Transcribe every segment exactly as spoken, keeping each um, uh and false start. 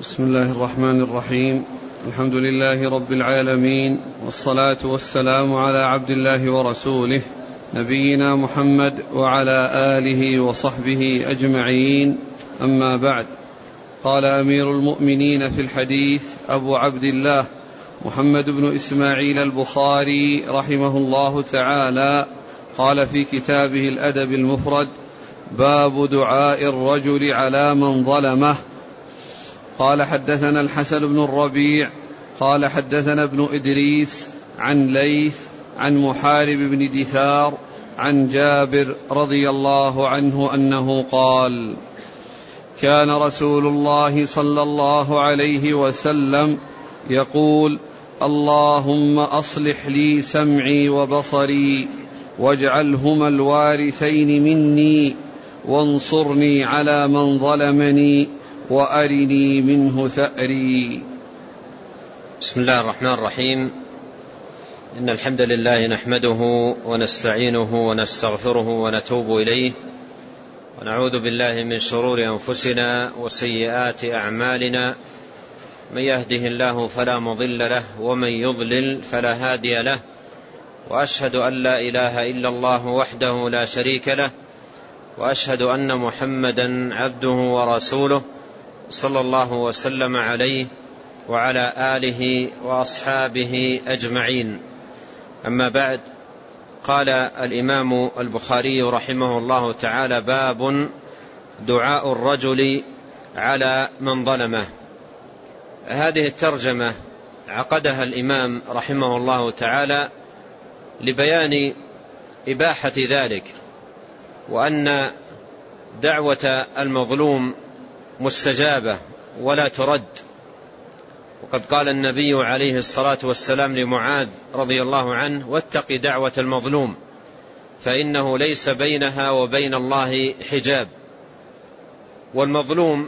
بسم الله الرحمن الرحيم. الحمد لله رب العالمين، والصلاة والسلام على عبد الله ورسوله نبينا محمد وعلى آله وصحبه أجمعين، أما بعد. قال أمير المؤمنين في الحديث أبو عبد الله محمد بن إسماعيل البخاري رحمه الله تعالى، قال في كتابه الأدب المفرد: باب دعاء الرجل على من ظلمه. قال حدثنا الحسن بن الربيع قال حدثنا ابن إدريس عن ليث عن محارب بن دثار عن جابر رضي الله عنه أنه قال: كان رسول الله صلى الله عليه وسلم يقول: اللهم أصلح لي سمعي وبصري واجعلهما الوارثين مني وانصرني على من ظلمني وأرني منه ثأري. بسم الله الرحمن الرحيم. إن الحمد لله نحمده ونستعينه ونستغفره ونتوب إليه، ونعوذ بالله من شرور أنفسنا وسيئات أعمالنا. من يهده الله فلا مضل له، ومن يضلل فلا هادي له، وأشهد أن لا إله إلا الله وحده لا شريك له، وأشهد أن محمدا عبده ورسوله صلى الله وسلم عليه وعلى آله وأصحابه أجمعين. أما بعد، قال الإمام البخاري رحمه الله تعالى: باب دعاء الرجل على من ظلمه. هذه الترجمة عقدها الإمام رحمه الله تعالى لبيان إباحة ذلك، وأن دعوة المظلوم مستجابة ولا ترد. وقد قال النبي عليه الصلاة والسلام لمعاذ رضي الله عنه: واتق دعوة المظلوم فإنه ليس بينها وبين الله حجاب. والمظلوم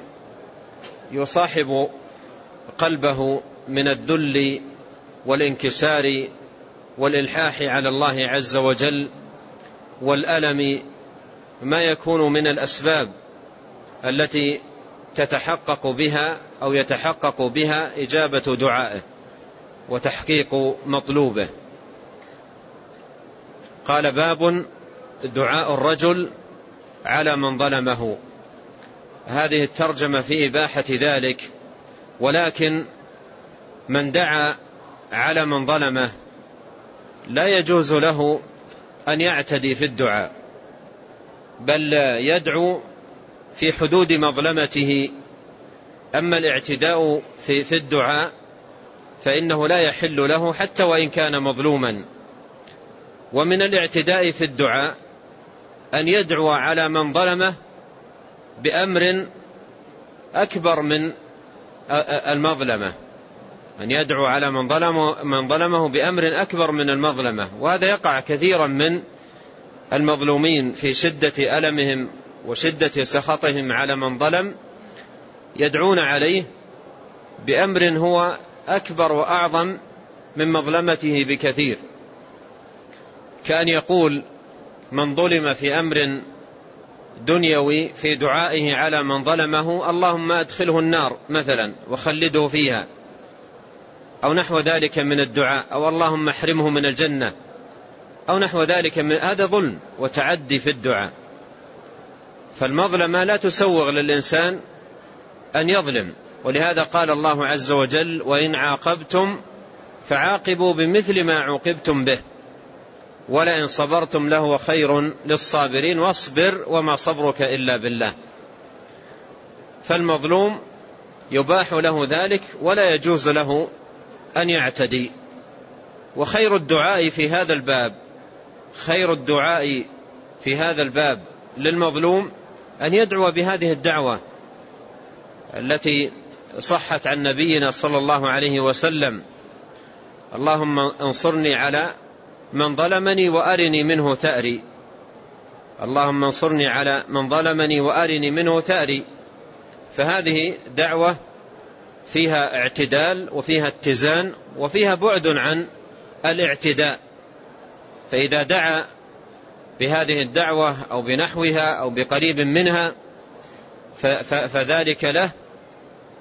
يصاحب قلبه من الذل والانكسار والإلحاح على الله عز وجل والألم ما يكون من الأسباب التي تتحقق بها أو يتحقق بها إجابة دعائه وتحقيق مطلوبه. قال: باب دعاء الرجل على من ظلمه. هذه الترجمة في إباحة ذلك، ولكن من دعا على من ظلمه لا يجوز له أن يعتدي في الدعاء، بل يدعو في حدود مظلمته. أما الاعتداء في, في الدعاء فإنه لا يحل له حتى وإن كان مظلوما. ومن الاعتداء في الدعاء أن يدعو على من ظلمه بأمر أكبر من المظلمة، أن يدعو على من ظلمه, من ظلمه بأمر أكبر من المظلمة. وهذا يقع كثيرا من المظلومين في شدة ألمهم وشدة سخطهم على من ظلم، يدعون عليه بأمر هو أكبر وأعظم من مظلمته بكثير، كأن يقول من ظلم في أمر دنيوي في دعائه على من ظلمه: اللهم أدخله النار مثلا وخلده فيها، أو نحو ذلك من الدعاء، أو اللهم احرمه من الجنة، أو نحو ذلك من هذا ظلم وتعدي في الدعاء. فالمظلمة لا تسوغ للإنسان أن يظلم، ولهذا قال الله عز وجل: وإن عاقبتم فعاقبوا بمثل ما عوقبتم به ولئن صبرتم لهو خير للصابرين واصبر وما صبرك إلا بالله. فالمظلوم يباح له ذلك ولا يجوز له أن يعتدي. وخير الدعاء في هذا الباب خير الدعاء في هذا الباب للمظلوم أن يدعو بهذه الدعوة التي صحت عن نبينا صلى الله عليه وسلم: اللهم انصرني على من ظلمني وأرني منه ثأري. اللهم انصرني على من ظلمني وأرني منه ثأري. فهذه دعوة فيها اعتدال وفيها اتزان وفيها بعد عن الاعتداء. فإذا دعا بهذه الدعوة أو بنحوها أو بقريب منها فذلك له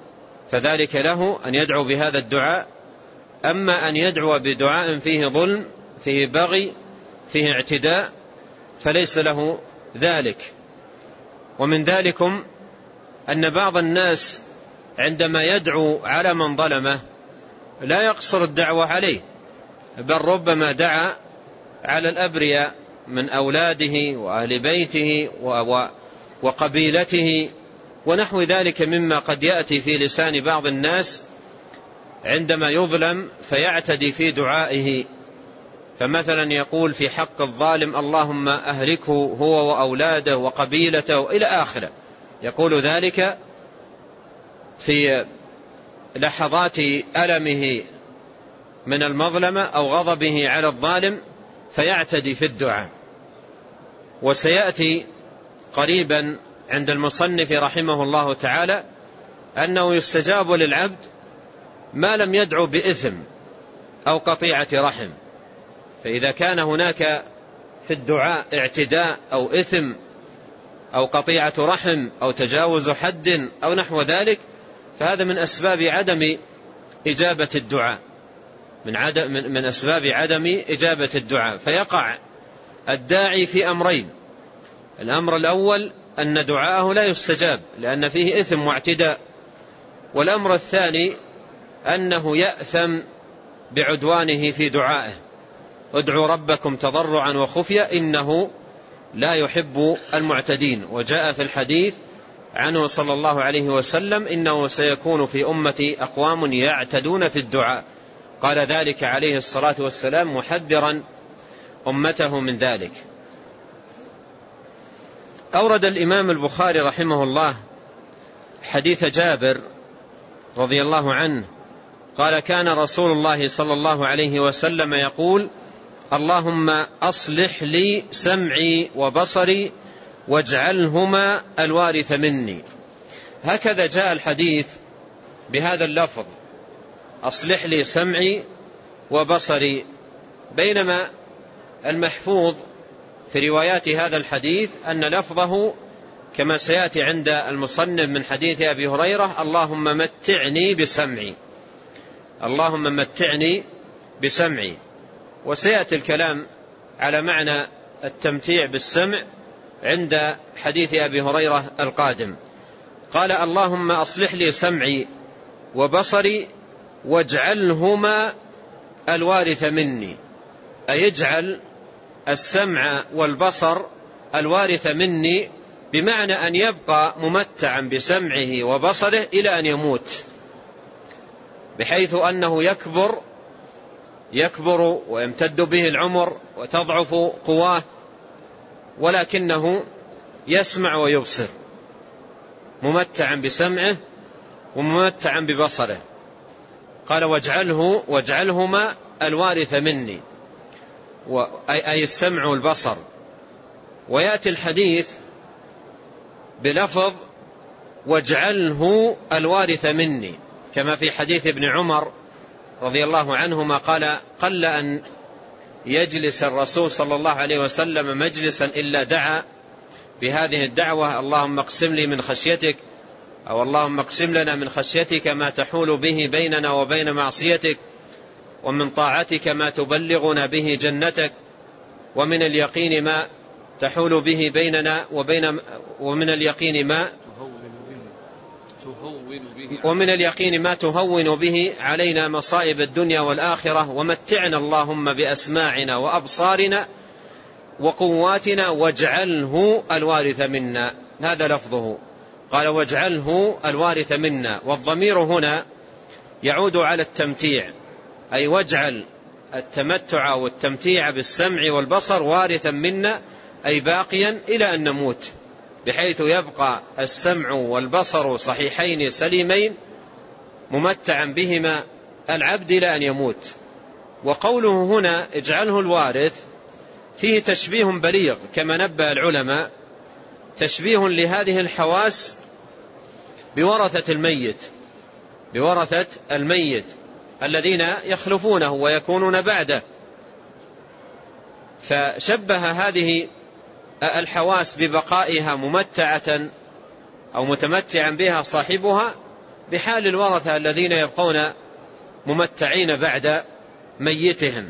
فذلك له أن يدعو بهذا الدعاء. أما أن يدعو بدعاء فيه ظلم، فيه بغي، فيه اعتداء، فليس له ذلك. ومن ذلكم أن بعض الناس عندما يدعو على من ظلمه لا يقصر الدعوة عليه، بل ربما دعا على الأبرياء من أولاده وأهل بيته وقبيلته ونحو ذلك مما قد يأتي في لسان بعض الناس عندما يظلم فيعتدي في دعائه. فمثلا يقول في حق الظالم اللهم أهلكه هو وأولاده وقبيلته إلى آخره، يقول ذلك في لحظات ألمه من المظلمة أو غضبه على الظالم، فيعتدي في الدعاء. وسيأتي قريبا عند المصنف رحمه الله تعالى أنه يستجاب للعبد ما لم يدعو بإثم أو قطيعة رحم. فإذا كان هناك في الدعاء اعتداء أو إثم أو قطيعة رحم أو تجاوز حد أو نحو ذلك، فهذا من أسباب عدم إجابة الدعاء، من, عدم من, من أسباب عدم إجابة الدعاء. فيقع الداعي في أمرين: الأمر الأول أن دعاءه لا يستجاب لأن فيه إثم واعتداء، والأمر الثاني أنه يأثم بعدوانه في دعائه. ادعوا ربكم تضرعا وخفية إنه لا يحب المعتدين. وجاء في الحديث عنه صلى الله عليه وسلم إنه سيكون في أمتي أقوام يعتدون في الدعاء، قال ذلك عليه الصلاة والسلام محذرا أمته من ذلك. أورد الإمام البخاري رحمه الله حديث جابر رضي الله عنه قال كان رسول الله صلى الله عليه وسلم يقول اللهم أصلح لي سمعي وبصري واجعلهما الوارث مني. هكذا جاء الحديث بهذا اللفظ: أصلح لي سمعي وبصري، بينما المحفوظ في روايات هذا الحديث أن لفظه كما سيأتي عند المصنف من حديث أبي هريرة: اللهم متعني بسمعي، اللهم متعني بسمعي. وسيأتي الكلام على معنى التمتيع بالسمع عند حديث أبي هريرة القادم. قال اللهم أصلح لي سمعي وبصري واجعلهما الوارث مني، أي اجعل السمع والبصر الوارث مني، بمعنى أن يبقى ممتعا بسمعه وبصره إلى أن يموت، بحيث أنه يكبر يكبر ويمتد به العمر وتضعف قواه، ولكنه يسمع ويبصر، ممتعا بسمعه وممتعا ببصره. قال واجعله واجعلهما الوارث مني، أي السمع والبصر. ويأتي الحديث بلفظ واجعله الوارث مني، كما في حديث ابن عمر رضي الله عنهما قال قل أن يجلس الرسول صلى الله عليه وسلم مجلسا إلا دعا بهذه الدعوة: اللهم اقسم لي من خشيتك، أو اللهم اقسم لنا من خشيتك ما تحول به بيننا وبين معصيتك، ومن طاعتك ما تبلغنا به جنتك، ومن اليقين ما تحول به بيننا وبين ومن اليقين ما ومن اليقين ما تهون به علينا مصائب الدنيا والآخرة، ومتعنا اللهم بأسماعنا وأبصارنا وقواتنا واجعله الوارث منا. هذا لفظه، قال واجعله الوارث منا، والضمير هنا يعود على التمتيع، أي واجعل التمتع والتمتيع بالسمع والبصر وارثا منا، أي باقيا إلى أن نموت، بحيث يبقى السمع والبصر صحيحين سليمين ممتعا بهما العبد إلى أن يموت. وقوله هنا اجعله الوارث فيه تشبيه بليغ كما نبه العلماء، تشبيه لهذه الحواس بورثة الميت بورثة الميت الذين يخلفونه ويكونون بعده، فشبه هذه الحواس ببقائها ممتعة أو متمتعا بها صاحبها بحال الورثة الذين يبقون ممتعين بعد ميتهم.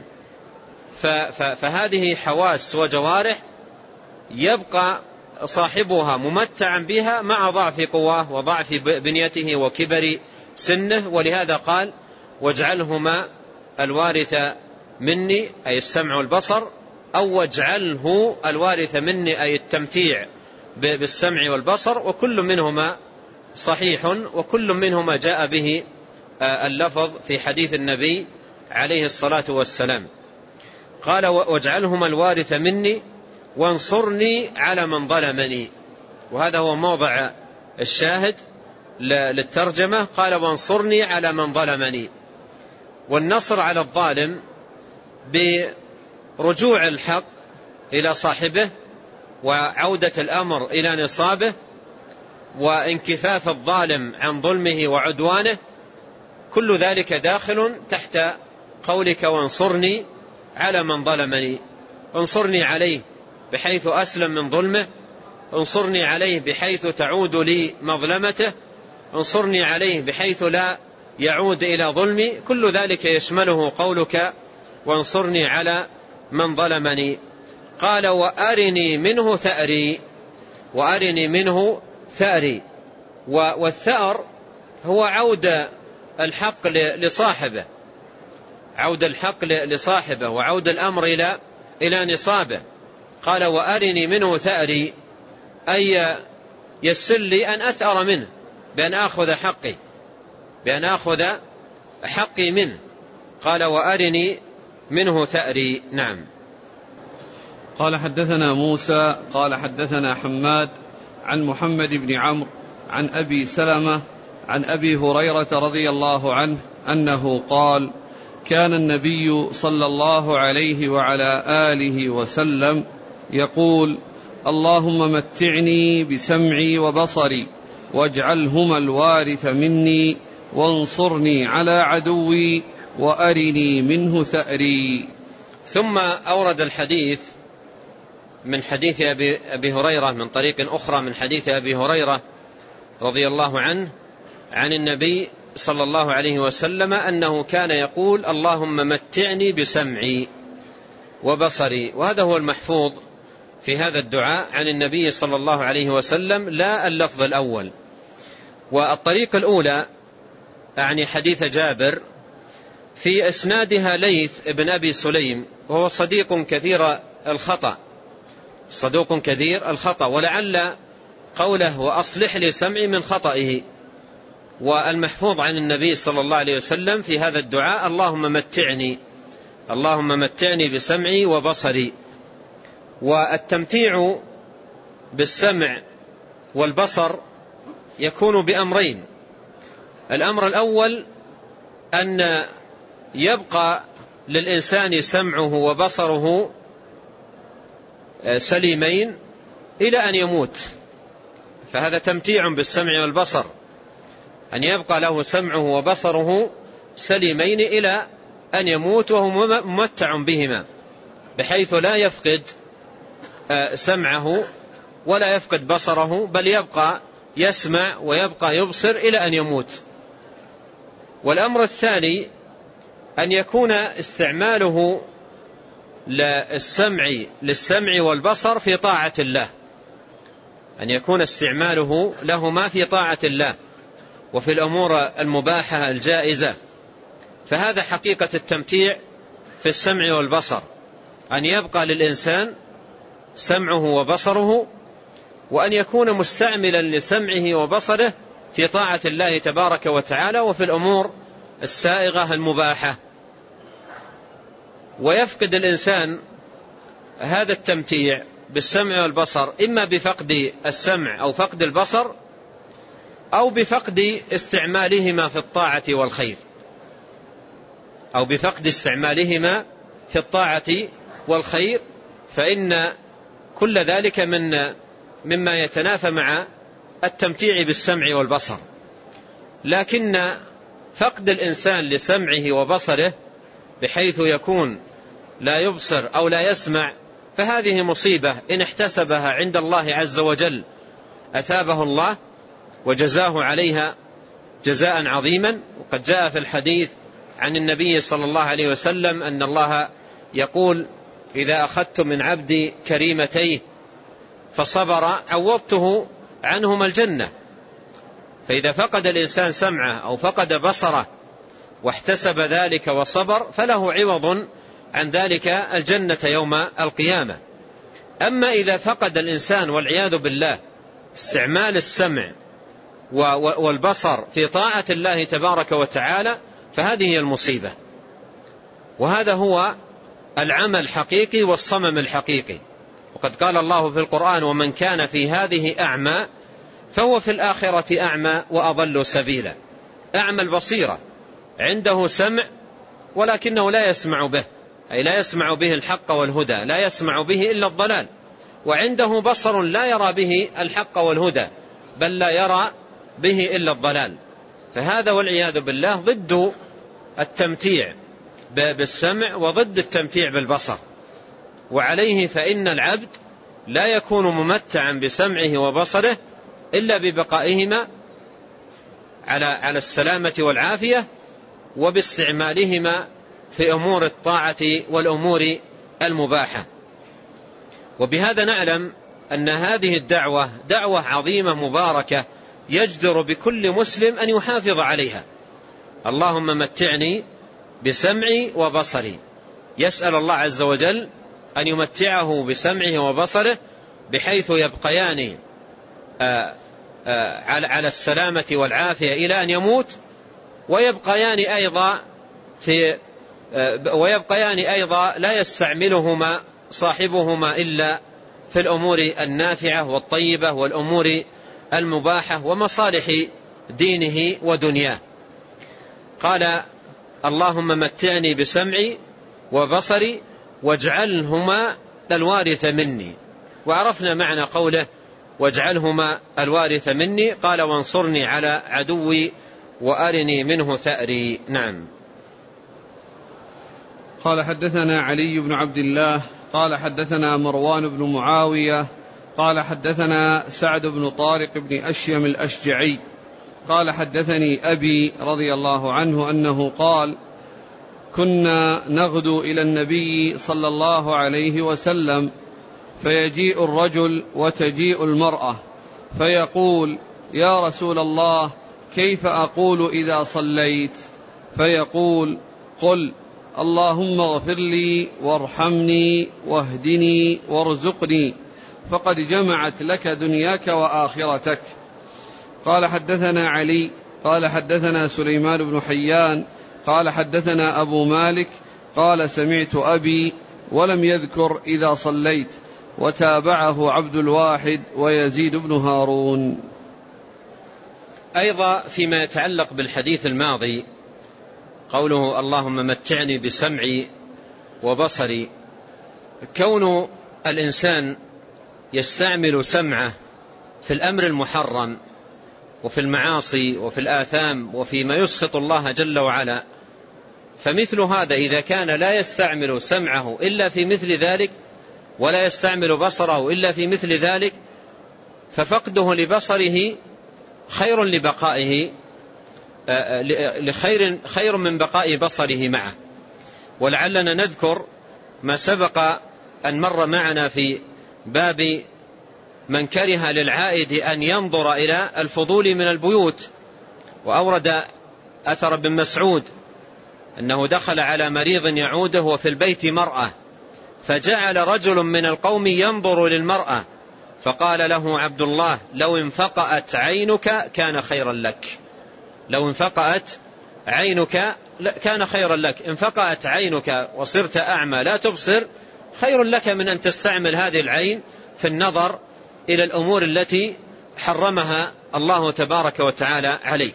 فهذه حواس وجوارح يبقى صاحبها ممتعا بها مع ضعف قواه وضعف بنيته وكبر سنه. ولهذا قال واجعلهما الوارث مني أي السمع والبصر، أو واجعله الوارث مني أي التمتيع بالسمع والبصر، وكل منهما صحيح وكل منهما جاء به اللفظ في حديث النبي عليه الصلاة والسلام. قال واجعلهما الوارث مني وانصرني على من ظلمني، وهذا هو موضع الشاهد للترجمة. قال وانصرني على من ظلمني، والنصر على الظالم برجوع الحق إلى صاحبه وعودة الأمر إلى نصابه وانكفاف الظالم عن ظلمه وعدوانه، كل ذلك داخل تحت قولك وانصرني على من ظلمني. انصرني عليه بحيث أسلم من ظلمه، انصرني عليه بحيث تعود لي مظلمته، انصرني عليه بحيث لا يعود إلى ظلمي، كل ذلك يشمله قولك وانصرني على من ظلمني. قال وأرني منه ثأري، وأرني منه ثأري، والثأر هو عود الحق لصاحبه، عود الحق لصاحبه وعود الأمر إلى إلى نصابه. قال وأرني منه ثأري أي يسر لي أن أثأر منه، بأن أخذ حقي، بأن أخذ حقي منه. قال وأرني منه ثأري. نعم. قال حدثنا موسى قال حدثنا حماد عن محمد بن عمرو عن أبي سلمة عن أبي هريرة رضي الله عنه أنه قال كان النبي صلى الله عليه وعلى آله وسلم يقول اللهم متعني بسمعي وبصري واجعلهما الوارث مني وانصرني على عدوي وأرني منه ثأري. ثم أورد الحديث من حديث أبي, أبي هريرة من طريق أخرى من حديث أبي هريرة رضي الله عنه عن النبي صلى الله عليه وسلم أنه كان يقول اللهم متعني بسمعي وبصري، وهذا هو المحفوظ في هذا الدعاء عن النبي صلى الله عليه وسلم، لا اللفظ الأول. والطريقة الأولى أعني حديث جابر في إسنادها ليث ابن أبي سليم، وهو صديق كثير الخطأ، صدوق كثير الخطأ، ولعل قوله وأصلح لي سمعي من خطئه. والمحفوظ عن النبي صلى الله عليه وسلم في هذا الدعاء اللهم متعني، اللهم متعني بسمعي وبصري. والتمتيع بالسمع والبصر يكون بأمرين. الأمر الأول أن يبقى للإنسان سمعه وبصره سليمين إلى أن يموت، فهذا تمتيع بالسمع والبصر، أن يبقى له سمعه وبصره سليمين إلى أن يموت وهو ممتع بهما، بحيث لا يفقد سمعه ولا يفقد بصره، بل يبقى يسمع ويبقى يبصر إلى أن يموت. والأمر الثاني أن يكون استعماله للسمع للسمع والبصر في طاعة الله، أن يكون استعماله لهما في طاعة الله وفي الأمور المباحة الجائزة. فهذا حقيقة التمتيع في السمع والبصر، أن يبقى للإنسان سمعه وبصره، وأن يكون مستعملا لسمعه وبصره في طاعة الله تبارك وتعالى وفي الأمور السائغة المباحة. ويفقد الإنسان هذا التمتيع بالسمع والبصر إما بفقد السمع أو فقد البصر أو بفقد استعمالهما في الطاعة والخير، أو بفقد استعمالهما في الطاعة والخير، فإن كل ذلك من مما يتنافى مع التمتيع بالسمع والبصر. لكن فقد الإنسان لسمعه وبصره بحيث يكون لا يبصر أو لا يسمع، فهذه مصيبة إن احتسبها عند الله عز وجل أثابه الله وجزاه عليها جزاء عظيما. وقد جاء في الحديث عن النبي صلى الله عليه وسلم أن الله يقول: إذا أخذت من عبدي كريمتيه فصبر عوضته عنهما الجنة. فإذا فقد الإنسان سمعه أو فقد بصره واحتسب ذلك وصبر فله عوض عن ذلك الجنة يوم القيامة. أما إذا فقد الإنسان والعياذ بالله استعمال السمع والبصر في طاعة الله تبارك وتعالى فهذه هي المصيبة، وهذا هو العمى الحقيقي والصمم الحقيقي. وقد قال الله في القرآن: ومن كان في هذه أعمى فهو في الآخرة أعمى وأضل سبيلا. أعمى البصيرة، عنده سمع ولكنه لا يسمع به، أي لا يسمع به الحق والهدى، لا يسمع به إلا الضلال. وعنده بصر لا يرى به الحق والهدى، بل لا يرى به إلا الضلال. فهذا والعياذ بالله ضد التمتيع بالسمع وضد التمتيع بالبصر. وعليه فإن العبد لا يكون ممتعا بسمعه وبصره إلا ببقائهما على على السلامة والعافية، وباستعمالهما في أمور الطاعة والأمور المباحة. وبهذا نعلم أن هذه الدعوة دعوة عظيمة مباركة يجدر بكل مسلم أن يحافظ عليها. اللهم متعني بسمعي وبصري، يسأل الله عز وجل أن يمتعه بسمعه وبصره بحيث يبقيان آآ آآ على السلامة والعافية إلى أن يموت، ويبقيان أيضا في ويبقيان أيضا لا يستعملهما صاحبهما إلا في الأمور النافعة والطيبة والأمور المباحة ومصالح دينه ودنياه. قال: اللهم متعني بسمعي وبصري واجعلهما الوارث مني. وعرفنا معنى قوله واجعلهما الوارث مني. قال: وانصرني على عدوي وأرني منه ثأري. نعم. قال: حدثنا علي بن عبد الله قال حدثنا مروان بن معاوية قال حدثنا سعد بن طارق بن أشيم الأشجعي قال حدثني أبي رضي الله عنه أنه قال: كنا نغدو إلى النبي صلى الله عليه وسلم فيجيء الرجل وتجيء المرأة فيقول: يا رسول الله، كيف أقول إذا صليت؟ فيقول: قل اللهم اغفر لي وارحمني واهدني وارزقني، فقد جمعت لك دنياك وآخرتك. قال: حدثنا علي قال حدثنا سليمان بن حيان قال حدثنا أبو مالك قال سمعت أبي ولم يذكر إذا صليت، وتابعه عبد الواحد ويزيد بن هارون. أيضا فيما يتعلق بالحديث الماضي قوله: اللهم متعني بسمعي وبصري، كون الإنسان يستعمل سمعه في الأمر المحرم وفي المعاصي وفي الآثام وفيما يسخط الله جل وعلا، فمثل هذا إذا كان لا يستعمل سمعه إلا في مثل ذلك ولا يستعمل بصره إلا في مثل ذلك، ففقده لبصره خير لبقائه لخير خير من بقاء بصره معه. ولعلنا نذكر ما سبق أن مر معنا في باب من كره للعائد أن ينظر إلى الفضول من البيوت، وأورد أثر ابن مسعود أنه دخل على مريض يعوده وفي البيت مرأة، فجعل رجل من القوم ينظر للمرأة، فقال له عبد الله: لو انفقأت عينك كان خيرا لك. لو انفقأت عينك كان خيرا لك. انفقأت عينك وصرت أعمى لا تبصر خير لك من أن تستعمل هذه العين في النظر إلى الأمور التي حرمها الله تبارك وتعالى عليك.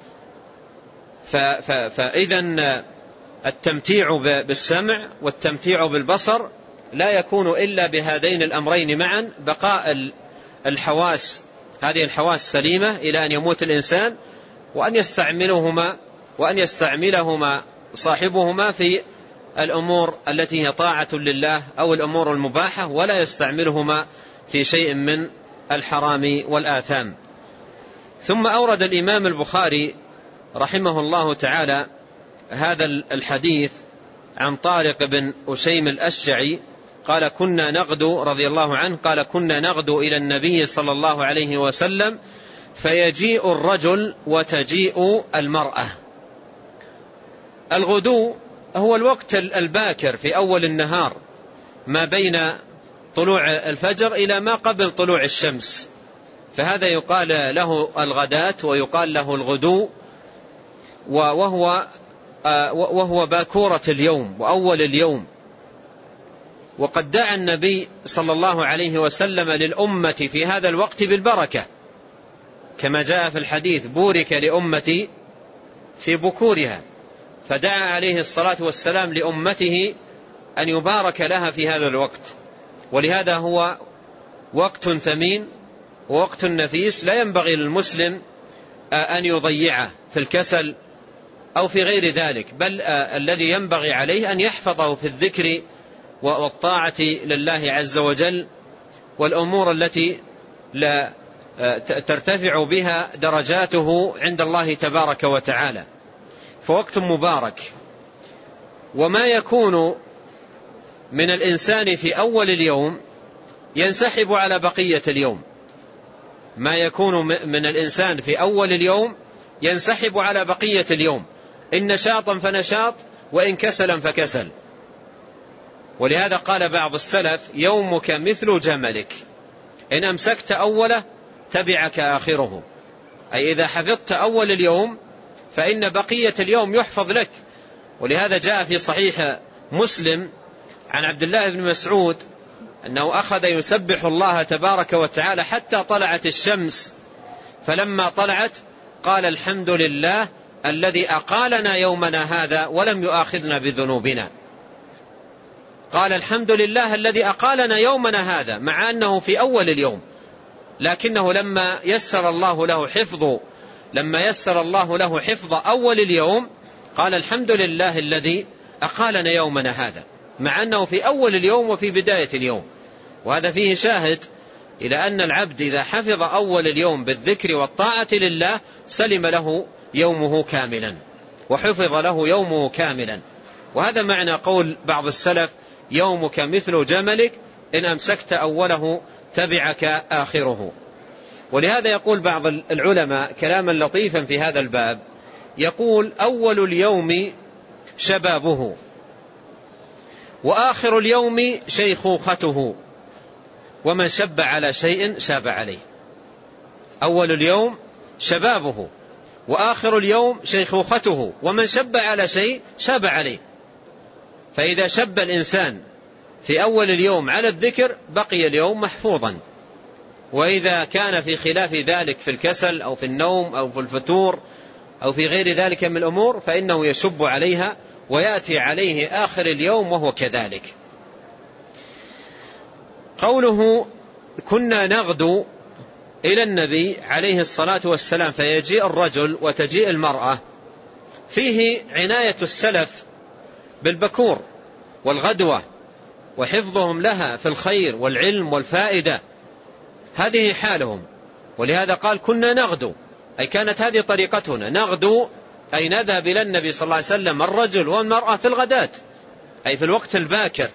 فإذا التمتيع بالسمع والتمتيع بالبصر لا يكون إلا بهذين الأمرين معا: بقاء الحواس، هذه الحواس سليمة إلى أن يموت الإنسان، وأن يستعملهما وأن يستعملهما صاحبهما في الأمور التي هي طاعة لله أو الأمور المباحة، ولا يستعملهما في شيء من الحرام والآثام. ثم أورد الإمام البخاري رحمه الله تعالى هذا الحديث عن طارق بن أشيم الأشجعي قال كنا نغدو رضي الله عنه قال كنا نغدو إلى النبي صلى الله عليه وسلم فيجيء الرجل وتجيء المرأة. الغدو هو الوقت الباكر في أول النهار ما بين طلوع الفجر إلى ما قبل طلوع الشمس، فهذا يقال له الغداة ويقال له الغدو، وهو وهو باكورة اليوم وأول اليوم. وقد دعا النبي صلى الله عليه وسلم للأمة في هذا الوقت بالبركة كما جاء في الحديث بورك لأمتي في بكورها، فدعا عليه الصلاة والسلام لأمته أن يبارك لها في هذا الوقت. ولهذا هو وقت ثمين ووقت نفيس لا ينبغي للمسلم أن يضيعه في الكسل أو في غير ذلك، بل الذي ينبغي عليه أن يحفظه في الذكر والطاعة لله عز وجل والأمور التي لا ترتفع بها درجاته عند الله تبارك وتعالى. فوقت مبارك. وما يكون من الإنسان في أول اليوم ينسحب على بقية اليوم، ما يكون من الإنسان في أول اليوم ينسحب على بقية اليوم، إن نشاطا فنشاط وإن كسلا فكسل. ولهذا قال بعض السلف يومك مثل جملك إن أمسكت أوله تبعك آخره، أي إذا حفظت أول اليوم فإن بقية اليوم يحفظ لك. ولهذا جاء في صحيح مسلم عن عبد الله بن مسعود أنه أخذ يسبح الله تبارك وتعالى حتى طلعت الشمس، فلما طلعت قال الحمد لله الذي أقالنا يومنا هذا ولم يؤاخذنا بذنوبنا. قال الحمد لله الذي أقالنا يومنا هذا مع أنه في أول اليوم، لكنه لما يسر الله له حفظ لما يسر الله له حفظ أول اليوم قال الحمد لله الذي أقالنا يومنا هذا، مع أنه في أول اليوم وفي بداية اليوم. وهذا فيه شاهد إلى أن العبد إذا حفظ أول اليوم بالذكر والطاعة لله سلم له يومه كاملا وحفظ له يومه كاملا. وهذا معنى قول بعض السلف يومك مثل جملك إن أمسكت أوله تبعك آخره. ولهذا يقول بعض العلماء كلاما لطيفا في هذا الباب، يقول أول اليوم شبابه وآخر اليوم شيخوخته ومن شب على شيء شاب عليه. أول اليوم شبابه وآخر اليوم شيخوخته ومن شب على شيء شاب عليه. فإذا شب الإنسان في أول اليوم على الذكر بقي اليوم محفوظا، وإذا كان في خلاف ذلك في الكسل أو في النوم أو في الفتور أو في غير ذلك من الأمور فإنه يشب عليها ويأتي عليه آخر اليوم وهو كذلك. قوله كنا نغدو إلى النبي عليه الصلاة والسلام فيجيء الرجل وتجيء المرأة، فيه عناية السلف بالبكور والغدوة وحفظهم لها في الخير والعلم والفائدة، هذه حالهم. ولهذا قال كنا نغدو، أي كانت هذه طريقتنا، نغدو أي نذهب إلى النبي صلى الله عليه وسلم الرجل والمرأة في الغداة أي في الوقت الباكر.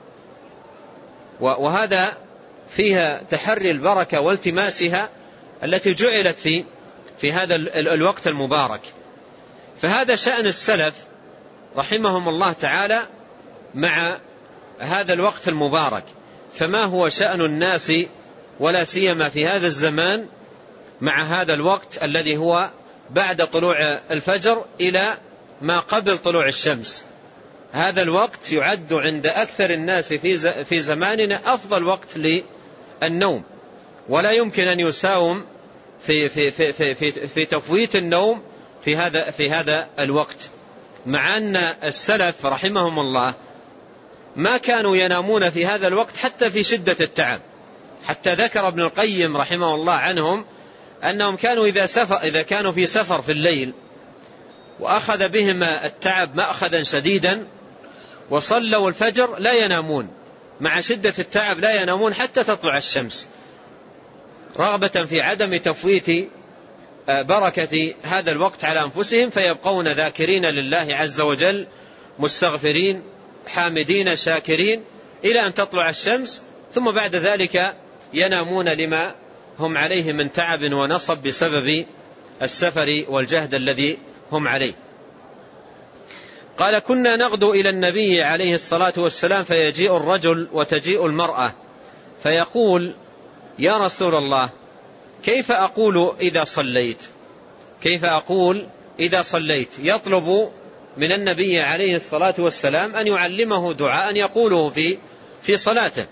وهذا فيها تحري البركة والتماسها التي جعلت في في هذا الوقت المبارك. فهذا شأن السلف رحمهم الله تعالى مع هذا الوقت المبارك. فما هو شأن الناس ولا سيما في هذا الزمان مع هذا الوقت الذي هو بعد طلوع الفجر إلى ما قبل طلوع الشمس؟ هذا الوقت يعد عند أكثر الناس في في زماننا أفضل وقت للنوم، ولا يمكن أن يساوم في في في في في, في تفويت النوم في هذا في هذا الوقت، مع أن السلف رحمهم الله ما كانوا ينامون في هذا الوقت حتى في شدة التعب. حتى ذكر ابن القيم رحمه الله عنهم أنهم كانوا إذا سفر إذا كانوا في سفر في الليل وأخذ بهم التعب مأخذا شديدا وصلوا الفجر لا ينامون، مع شدة التعب لا ينامون حتى تطلع الشمس، رغبة في عدم تفويت بركة هذا الوقت على أنفسهم، فيبقون ذاكرين لله عز وجل مستغفرين حامدين شاكرين إلى أن تطلع الشمس، ثم بعد ذلك ينامون لما هم عليه من تعب ونصب بسبب السفر والجهد الذي هم عليه. قال: كنا نغدو إلى النبي عليه الصلاة والسلام فيجيء الرجل وتجيء المرأة فيقول: يا رسول الله، كيف أقول إذا صليت كيف أقول إذا صليت يطلب من النبي عليه الصلاة والسلام أن يعلمه دعاء يقوله في في صلاته.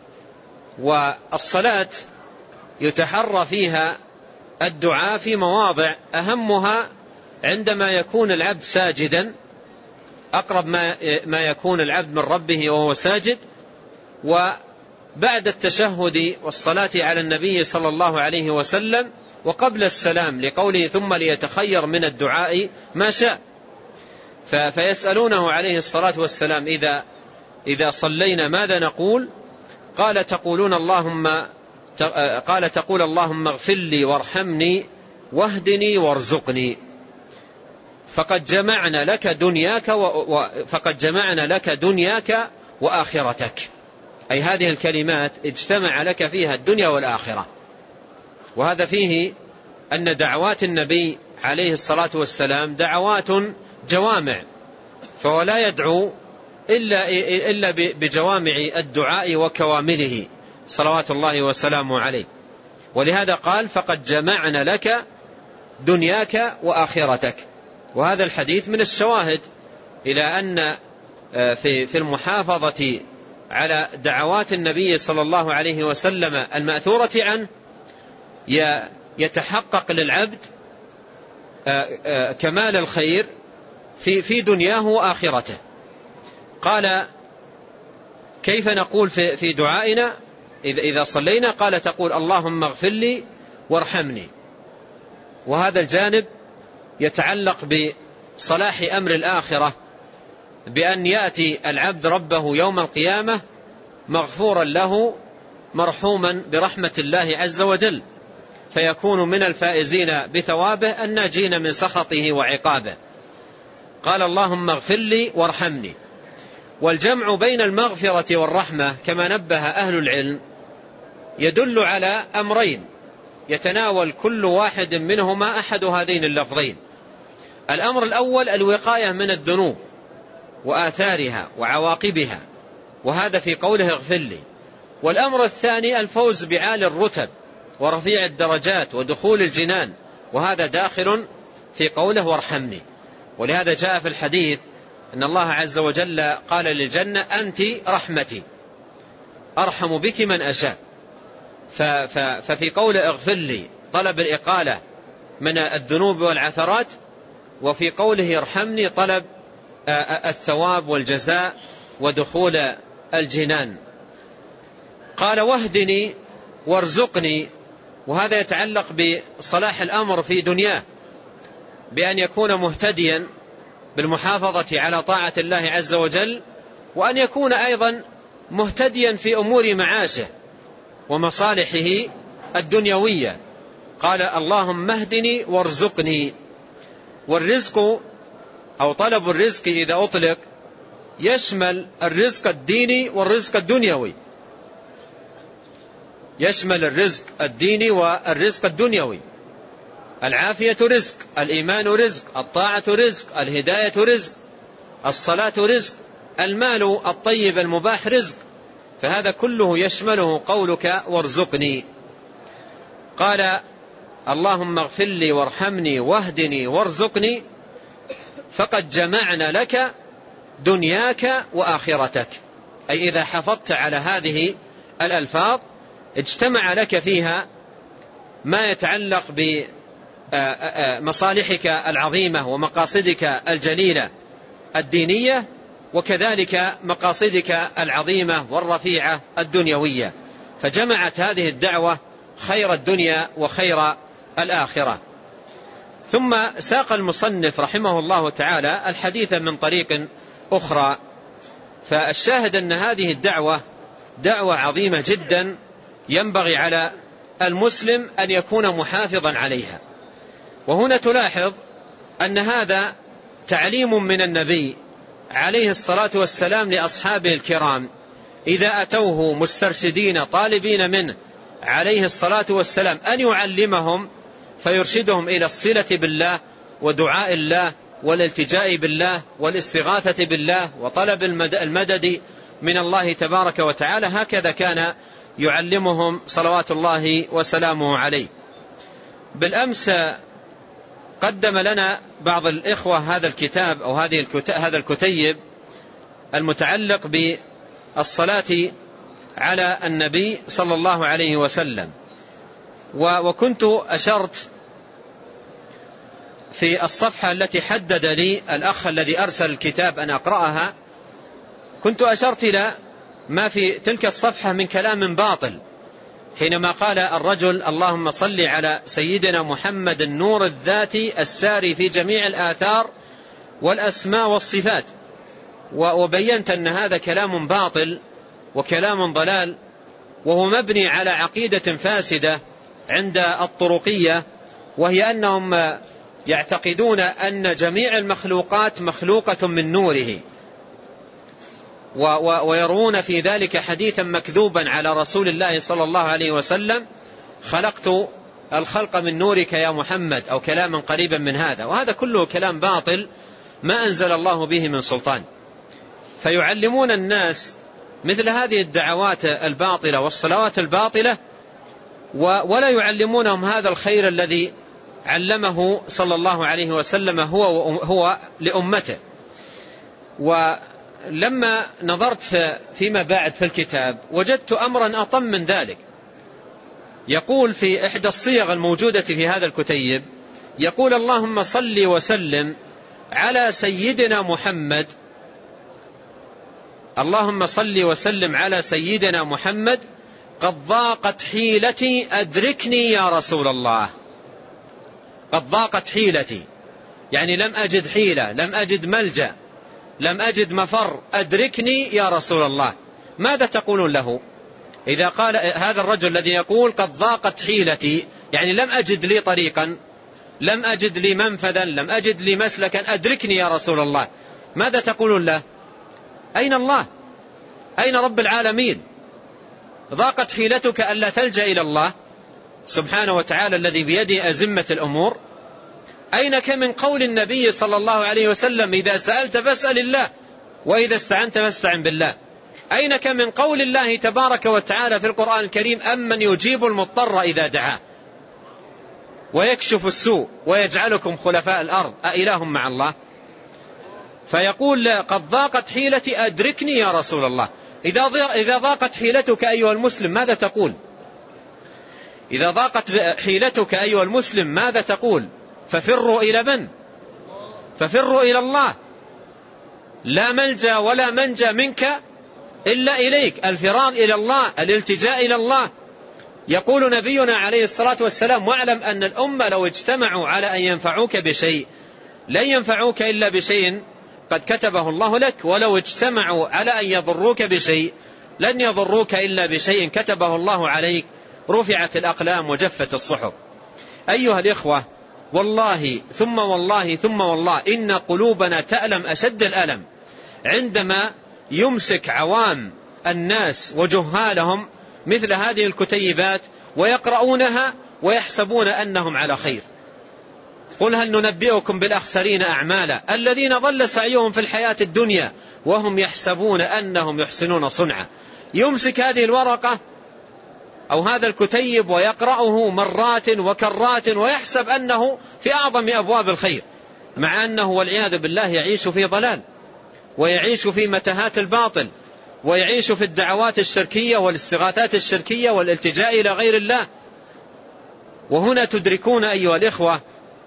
والصلاة يتحرى فيها الدعاء في مواضع، أهمها عندما يكون العبد ساجدا، أقرب ما ما يكون العبد من ربه وهو ساجد، وبعد التشهد والصلاة على النبي صلى الله عليه وسلم، وقبل السلام لقوله: ثم ليتخير من الدعاء ما شاء. فيسألونه عليه الصلاة والسلام: إذا إذا صلينا ماذا نقول؟ قال: تقولون اللهم قال تقول اللهم اغفر لي وارحمني واهدني وارزقني، فقد جمعنا لك دنياك و... فقد جمعنا لك دنياك وآخرتك، أي هذه الكلمات اجتمع لك فيها الدنيا والآخرة. وهذا فيه أن دعوات النبي عليه الصلاة والسلام دعوات جوامع، فهو لا يدعو إلا, إلا بجوامع الدعاء وكوامله صلوات الله وسلامه عليه. ولهذا قال: فقد جمعنا لك دنياك وآخرتك. وهذا الحديث من الشواهد إلى أن في في المحافظة على دعوات النبي صلى الله عليه وسلم المأثورة عنه يتحقق للعبد كمال الخير في في دنياه وآخرته. قال: كيف نقول في في دعائنا إذا إذا صلينا؟ قال: تقول اللهم اغفر لي وارحمني. وهذا الجانب يتعلق بصلاح أمر الآخرة، بأن يأتي العبد ربه يوم القيامة مغفورا له مرحوما برحمة الله عز وجل، فيكون من الفائزين بثوابه الناجين من سخطه وعقابه. قال: اللهم اغفر لي وارحمني. والجمع بين المغفرة والرحمة كما نبه أهل العلم يدل على أمرين يتناول كل واحد منهما أحد هذين اللفظين. الأمر الأول الوقاية من الذنوب وآثارها وعواقبها، وهذا في قوله اغفر لي. والأمر الثاني الفوز بعالي الرتب ورفيع الدرجات ودخول الجنان، وهذا داخل في قوله وارحمني. ولهذا جاء في الحديث أن الله عز وجل قال للجنة: أنت رحمتي أرحم بك من أشاء. ففي قول اغفر لي طلب الإقالة من الذنوب والعثرات، وفي قوله ارحمني طلب الثواب والجزاء ودخول الجنان. قال: واهدني وارزقني، وهذا يتعلق بصلاح الأمر في دنياه، بأن يكون مهتديا بالمحافظة على طاعة الله عز وجل، وأن يكون أيضا مهتديا في أمور معاشه ومصالحه الدنيوية. قال: اللهم اهدني وارزقني. والرزق أو طلب الرزق إذا أطلق يشمل الرزق الديني والرزق الدنيوي، يشمل الرزق الديني والرزق الدنيوي. العافية رزق، الإيمان رزق، الطاعة رزق، الهداية رزق، الصلاة رزق، المال الطيب المباح رزق، فهذا كله يشمله قولك وارزقني. قال: اللهم اغفر لي وارحمني واهدني وارزقني، فقد جمعنا لك دنياك وآخرتك، أي إذا حفظت على هذه الألفاظ اجتمع لك فيها ما يتعلق بمصالحك العظيمة ومقاصدك الجليلة الدينية، وكذلك مقاصدك العظيمة والرفيعة الدنيوية. فجمعت هذه الدعوة خير الدنيا وخير الآخرة. ثم ساق المصنف رحمه الله تعالى الحديث من طريق أخرى. فالشاهد أن هذه الدعوة دعوة عظيمة جدا، ينبغي على المسلم أن يكون محافظا عليها، وهنا تلاحظ أن هذا تعليم من النبي عليه الصلاة والسلام لأصحابه الكرام إذا أتوه مسترشدين طالبين منه عليه الصلاة والسلام أن يعلمهم فيرشدهم إلى الصلة بالله ودعاء الله والالتجاء بالله والاستغاثة بالله وطلب المدد من الله تبارك وتعالى. هكذا كان يعلمهم صلوات الله وسلامه عليه. بالأمس قدم لنا بعض الإخوة هذا الكتاب أو هذه هذا الكتيب المتعلق بالصلاة على النبي صلى الله عليه وسلم، وكنت أشرت في الصفحة التي حدد لي الأخ الذي أرسل الكتاب أن أقرأها، كنت أشرت إلى ما في تلك الصفحة من كلام باطل حينما قال الرجل اللهم صل على سيدنا محمد النور الذاتي الساري في جميع الآثار والأسماء والصفات، وبينت أن هذا كلام باطل وكلام ضلال، وهو مبني على عقيدة فاسدة عند الطرقية، وهي أنهم يعتقدون أن جميع المخلوقات مخلوقة من نوره، ويرون في ذلك حديثا مكذوبا على رسول الله صلى الله عليه وسلم خلقت الخلق من نورك يا محمد، أو كلاما قريبا من هذا. وهذا كله كلام باطل ما أنزل الله به من سلطان. فيعلمون الناس مثل هذه الدعوات الباطلة والصلوات الباطلة، ولا يعلمونهم هذا الخير الذي علمه صلى الله عليه وسلم هو, هو لأمته. ولما نظرت فيما بعد في الكتاب وجدت أمرا أطم من ذلك. يقول في إحدى الصيغ الموجودة في هذا الكتيب، يقول اللهم صل وسلم على سيدنا محمد، اللهم صل وسلم على سيدنا محمد قد ضاقت حيلتي أدركني يا رسول الله. قد ضاقت حيلتي يعني لم أجد حيلة، لم أجد ملجأ، لم أجد مفر، أدركني يا رسول الله. ماذا تقولون له إذا قال هذا الرجل الذي يقول قد ضاقت حيلتي، يعني لم أجد لي طريقا، لم أجد لي منفذا، لم أجد لي مسلكا، أدركني يا رسول الله؟ ماذا تقولون له؟ أين الله؟ أين رب العالمين؟ ضاقت حيلتك ألا تلجأ إلى الله سبحانه وتعالى الذي بيده أزمة الأمور؟ أينك من قول النبي صلى الله عليه وسلم إذا سألت فاسأل الله وإذا استعنت فاستعن بالله؟ أينك من قول الله تبارك وتعالى في القرآن الكريم أمن يجيب المضطر إذا دعاه ويكشف السوء ويجعلكم خلفاء الأرض أإله مع الله؟ فيقول قد ضاقت حيلتي أدركني يا رسول الله. إذا ضاقت حيلتك أيها المسلم ماذا تقول؟ إذا ضاقت حيلتك أيها المسلم ماذا تقول؟ ففروا إلى من؟ ففروا إلى الله، لا ملجأ ولا منجا منك إلا إليك، الفرار إلى الله، الالتجاء إلى الله. يقول نبينا عليه الصلاة والسلام واعلم أن الأمة لو اجتمعوا على أن ينفعوك بشيء لن ينفعوك إلا بشيء قد كتبه الله لك، ولو اجتمعوا على أن يضروك بشيء لن يضروك إلا بشيء كتبه الله عليك، رفعت الأقلام وجفت الصحف. أيها الإخوة، والله ثم والله ثم والله إن قلوبنا تألم أشد الألم عندما يمسك عوام الناس وجهالهم مثل هذه الكتيبات ويقرؤونها ويحسبون أنهم على خير. قل هل ننبئكم بالأخسرين أعمالا الذين ضل سعيهم في الحياة الدنيا وهم يحسبون أنهم يحسنون صنعا. يمسك هذه الورقة أو هذا الكتيب ويقرأه مرات وكرات ويحسب أنه في أعظم أبواب الخير، مع أنه والعياذ بالله يعيش في ضلال ويعيش في متاهات الباطل ويعيش في الدعوات الشركية والاستغاثات الشركية والالتجاء إلى غير الله. وهنا تدركون أيها الإخوة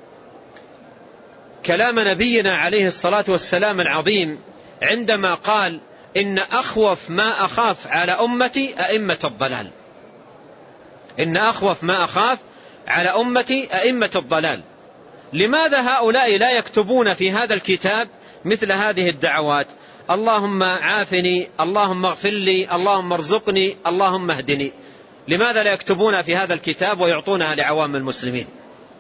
كلام نبينا عليه الصلاة والسلام العظيم عندما قال إن أخوف ما أخاف على أمتي أئمة الضلال. إن أخوف ما أخاف على أمتي أئمة الضلال. لماذا هؤلاء لا يكتبون في هذا الكتاب مثل هذه الدعوات؟ اللهم عافني، اللهم اغفر لي، اللهم ارزقني، اللهم اهدني. لماذا لا يكتبون في هذا الكتاب ويعطونها لعوام المسلمين؟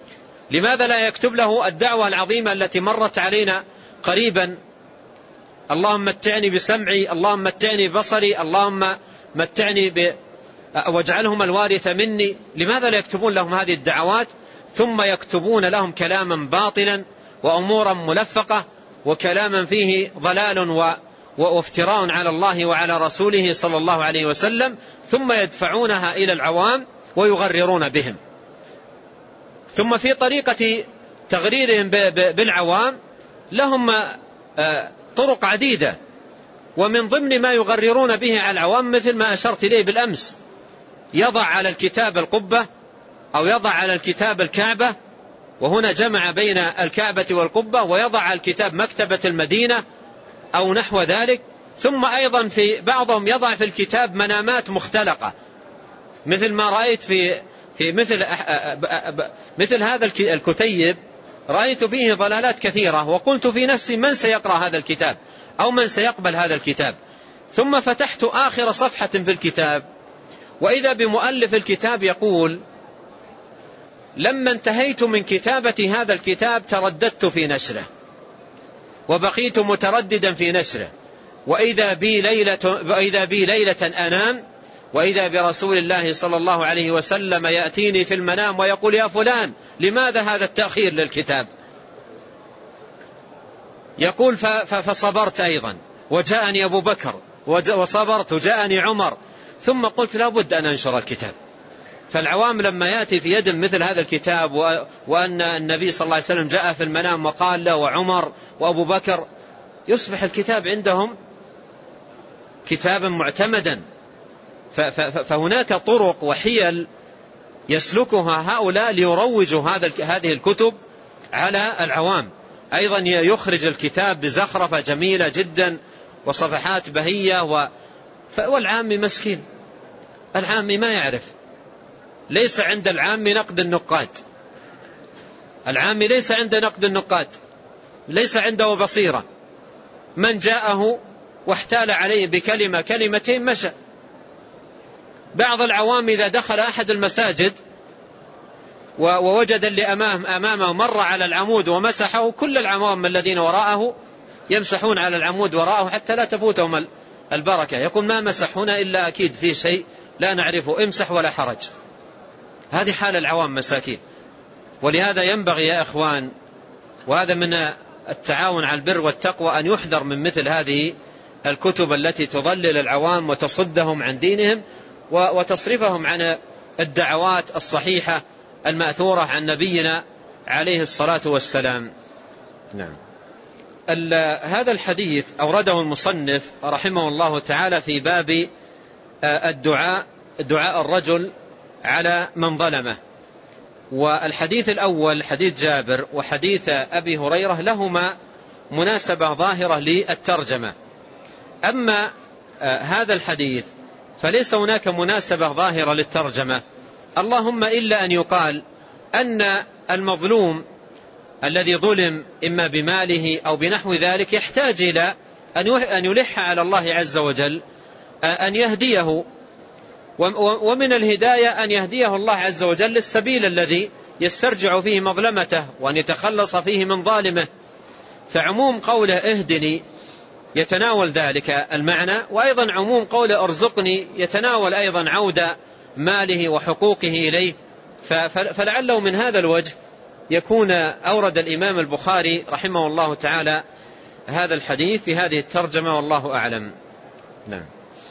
لماذا لا يكتب له الدعوة العظيمة التي مرت علينا قريبا؟ اللهم متعني بسمعي، اللهم متعني ببصري، اللهم متعني ب... واجعلهم الوارث مني. لماذا لا يكتبون لهم هذه الدعوات ثم يكتبون لهم كلاما باطلا وأمورا ملفقة وكلاما فيه ضلال و... وافتراء على الله وعلى رسوله صلى الله عليه وسلم، ثم يدفعونها إلى العوام ويغررون بهم. ثم في طريقة تغريرهم ب... ب... بالعوام لهم طرق عديدة، ومن ضمن ما يغررون به على العوام مثل ما أشرت إليه بالأمس، يضع على الكتاب القبة أو يضع على الكتاب الكعبة، وهنا جمع بين الكعبة والقبة، ويضع على الكتاب مكتبة المدينة أو نحو ذلك. ثم أيضا في بعضهم يضع في الكتاب منامات مختلقة، مثل ما رأيت في في مثل مثل هذا الكتيب، رأيت فيه ضلالات كثيرة، وقلت في نفسي من سيقرأ هذا الكتاب أو من سيقبل هذا الكتاب؟ ثم فتحت آخر صفحة في الكتاب، وإذا بمؤلف الكتاب يقول: لما انتهيت من كتابة هذا الكتاب ترددت في نشره، وبقيت مترددا في نشره، وإذا بي ليلة, وإذا بي ليلة أنام، وإذا برسول الله صلى الله عليه وسلم يأتيني في المنام ويقول: يا فلان لماذا هذا التأخير للكتاب؟ يقول: فصبرت أيضا، وجاءني أبو بكر وصبرت، وجاءني عمر، ثم قلت لا بد أن أنشر الكتاب. فالعوام لما يأتي في يد مثل هذا الكتاب، وأن النبي صلى الله عليه وسلم جاء في المنام وقال له، وعمر وأبو بكر، يصبح الكتاب عندهم كتابا معتمدا. فهناك طرق وحيل يسلكها هؤلاء ليروجوا هذه الكتب على العوام. أيضا يخرج الكتاب بزخرفة جميلة جدا وصفحات بهية و... والعام مسكين، العام ما يعرف، ليس عند العام نقد النقاد، العام ليس عند نقد النقاد، ليس عنده بصيرة. من جاءه واحتال عليه بكلمة كلمتين مشى. بعض العوام إذا دخل أحد المساجد ووجد اللي أمام أمامه مر على العمود ومسحه، كل العوام الذين وراءه يمسحون على العمود وراءه حتى لا تفوتهم البركة. يقول: ما مسح هنا إلا أكيد في شيء لا نعرفه، امسح ولا حرج. هذه حال العوام مساكين. ولهذا ينبغي يا إخوان، وهذا من التعاون على البر والتقوى، أن يحذر من مثل هذه الكتب التي تضلل العوام وتصدهم عن دينهم وتصرفهم عن الدعوات الصحيحة المأثورة عن نبينا عليه الصلاة والسلام. نعم. هذا الحديث أورده المصنف رحمه الله تعالى في باب الدعاء دعاء الرجل على من ظلمه. والحديث الأول حديث جابر وحديث أبي هريرة لهما مناسبة ظاهرة للترجمة. أما هذا الحديث فليس هناك مناسبة ظاهرة للترجمة، اللهم إلا أن يقال أن المظلوم الذي ظلم إما بماله أو بنحو ذلك يحتاج إلى أن يلح على الله عز وجل أن يهديه، ومن الهداية أن يهديه الله عز وجل للسبيل الذي يسترجع فيه مظلمته وأن يتخلص فيه من ظالمه. فعموم قوله اهدني يتناول ذلك المعنى، وأيضا عموم قوله ارزقني يتناول أيضا عود ماله وحقوقه إليه. فلعله من هذا الوجه يكون أورد الإمام البخاري رحمه الله تعالى هذا الحديث في هذه الترجمة، والله أعلم. نعم.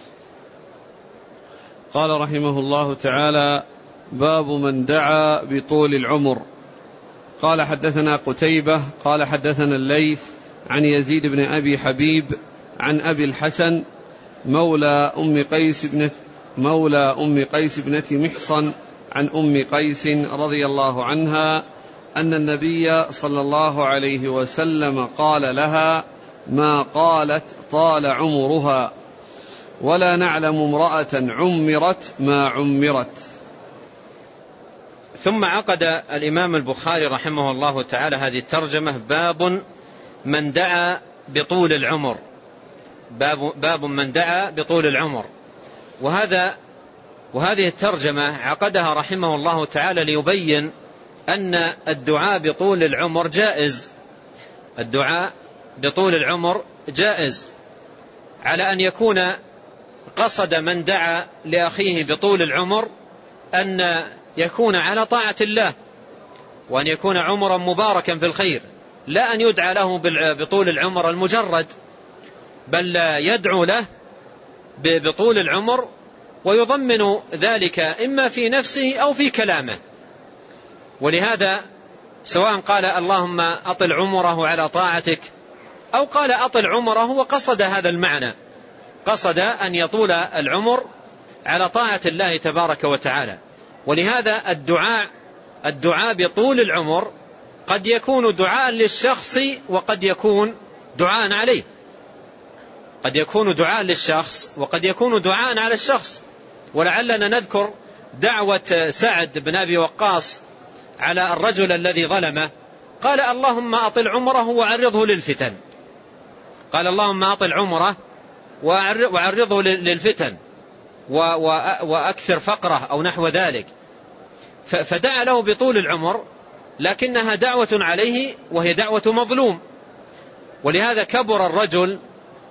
قال رحمه الله تعالى: باب من دعا بطول العمر. قال: حدثنا قتيبة قال حدثنا الليث عن يزيد بن أبي حبيب عن أبي الحسن مولى أم قيس بنت مولى أم قيس بنة محصن عن أم قيس رضي الله عنها أن النبي صلى الله عليه وسلم قال لها: ما قالت طال عمرها، ولا نعلم امرأة عمرت ما عمرت. ثم عقد الإمام البخاري رحمه الله تعالى هذه الترجمة: باب من دعا بطول العمر. باب, باب من دعا بطول العمر. وهذا وهذه الترجمة عقدها رحمه الله تعالى ليبين أن الدعاء بطول العمر جائز، الدعاء بطول العمر جائز، على أن يكون قصد من دعا لأخيه بطول العمر أن يكون على طاعة الله، وأن يكون عمرا مباركا في الخير، لا أن يدعى له بطول العمر المجرد، بل يدعو له بطول العمر ويضمن ذلك إما في نفسه أو في كلامه. ولهذا سواء قال اللهم أطل عمره على طاعتك، أو قال أطل عمره وقصد هذا المعنى، قصد أن يطول العمر على طاعة الله تبارك وتعالى. ولهذا الدعاء الدعاء بطول العمر قد يكون دعاء للشخص وقد يكون دعاء عليه، قد يكون دعاء للشخص وقد يكون دعاء على الشخص. ولعلنا نذكر دعوة سعد بن أبي وقاص على الرجل الذي ظلمه، قال اللهم أطل عمره وعرضه للفتن، قال اللهم أطل عمره وعرضه للفتن وأكثر فقره أو نحو ذلك، فدعا له بطول العمر، لكنها دعوة عليه وهي دعوة مظلوم. ولهذا كبر الرجل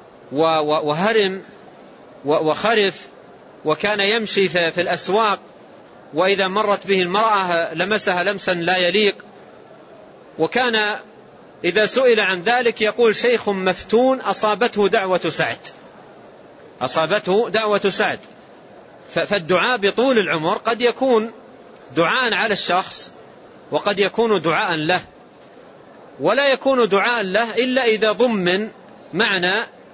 وهرم وخرف، وكان يمشي في الأسواق، وإذا مرت به المرأة لمسها لمسا لا يليق، وكان إذا سئل عن ذلك يقول شيخ مفتون أصابته دعوة سعد، أصابته دعوة سعد. فالدعاء بطول العمر قد يكون دعاء على الشخص وقد يكون دعاء له، ولا يكون دعاء له إلا إذا ضمن معنى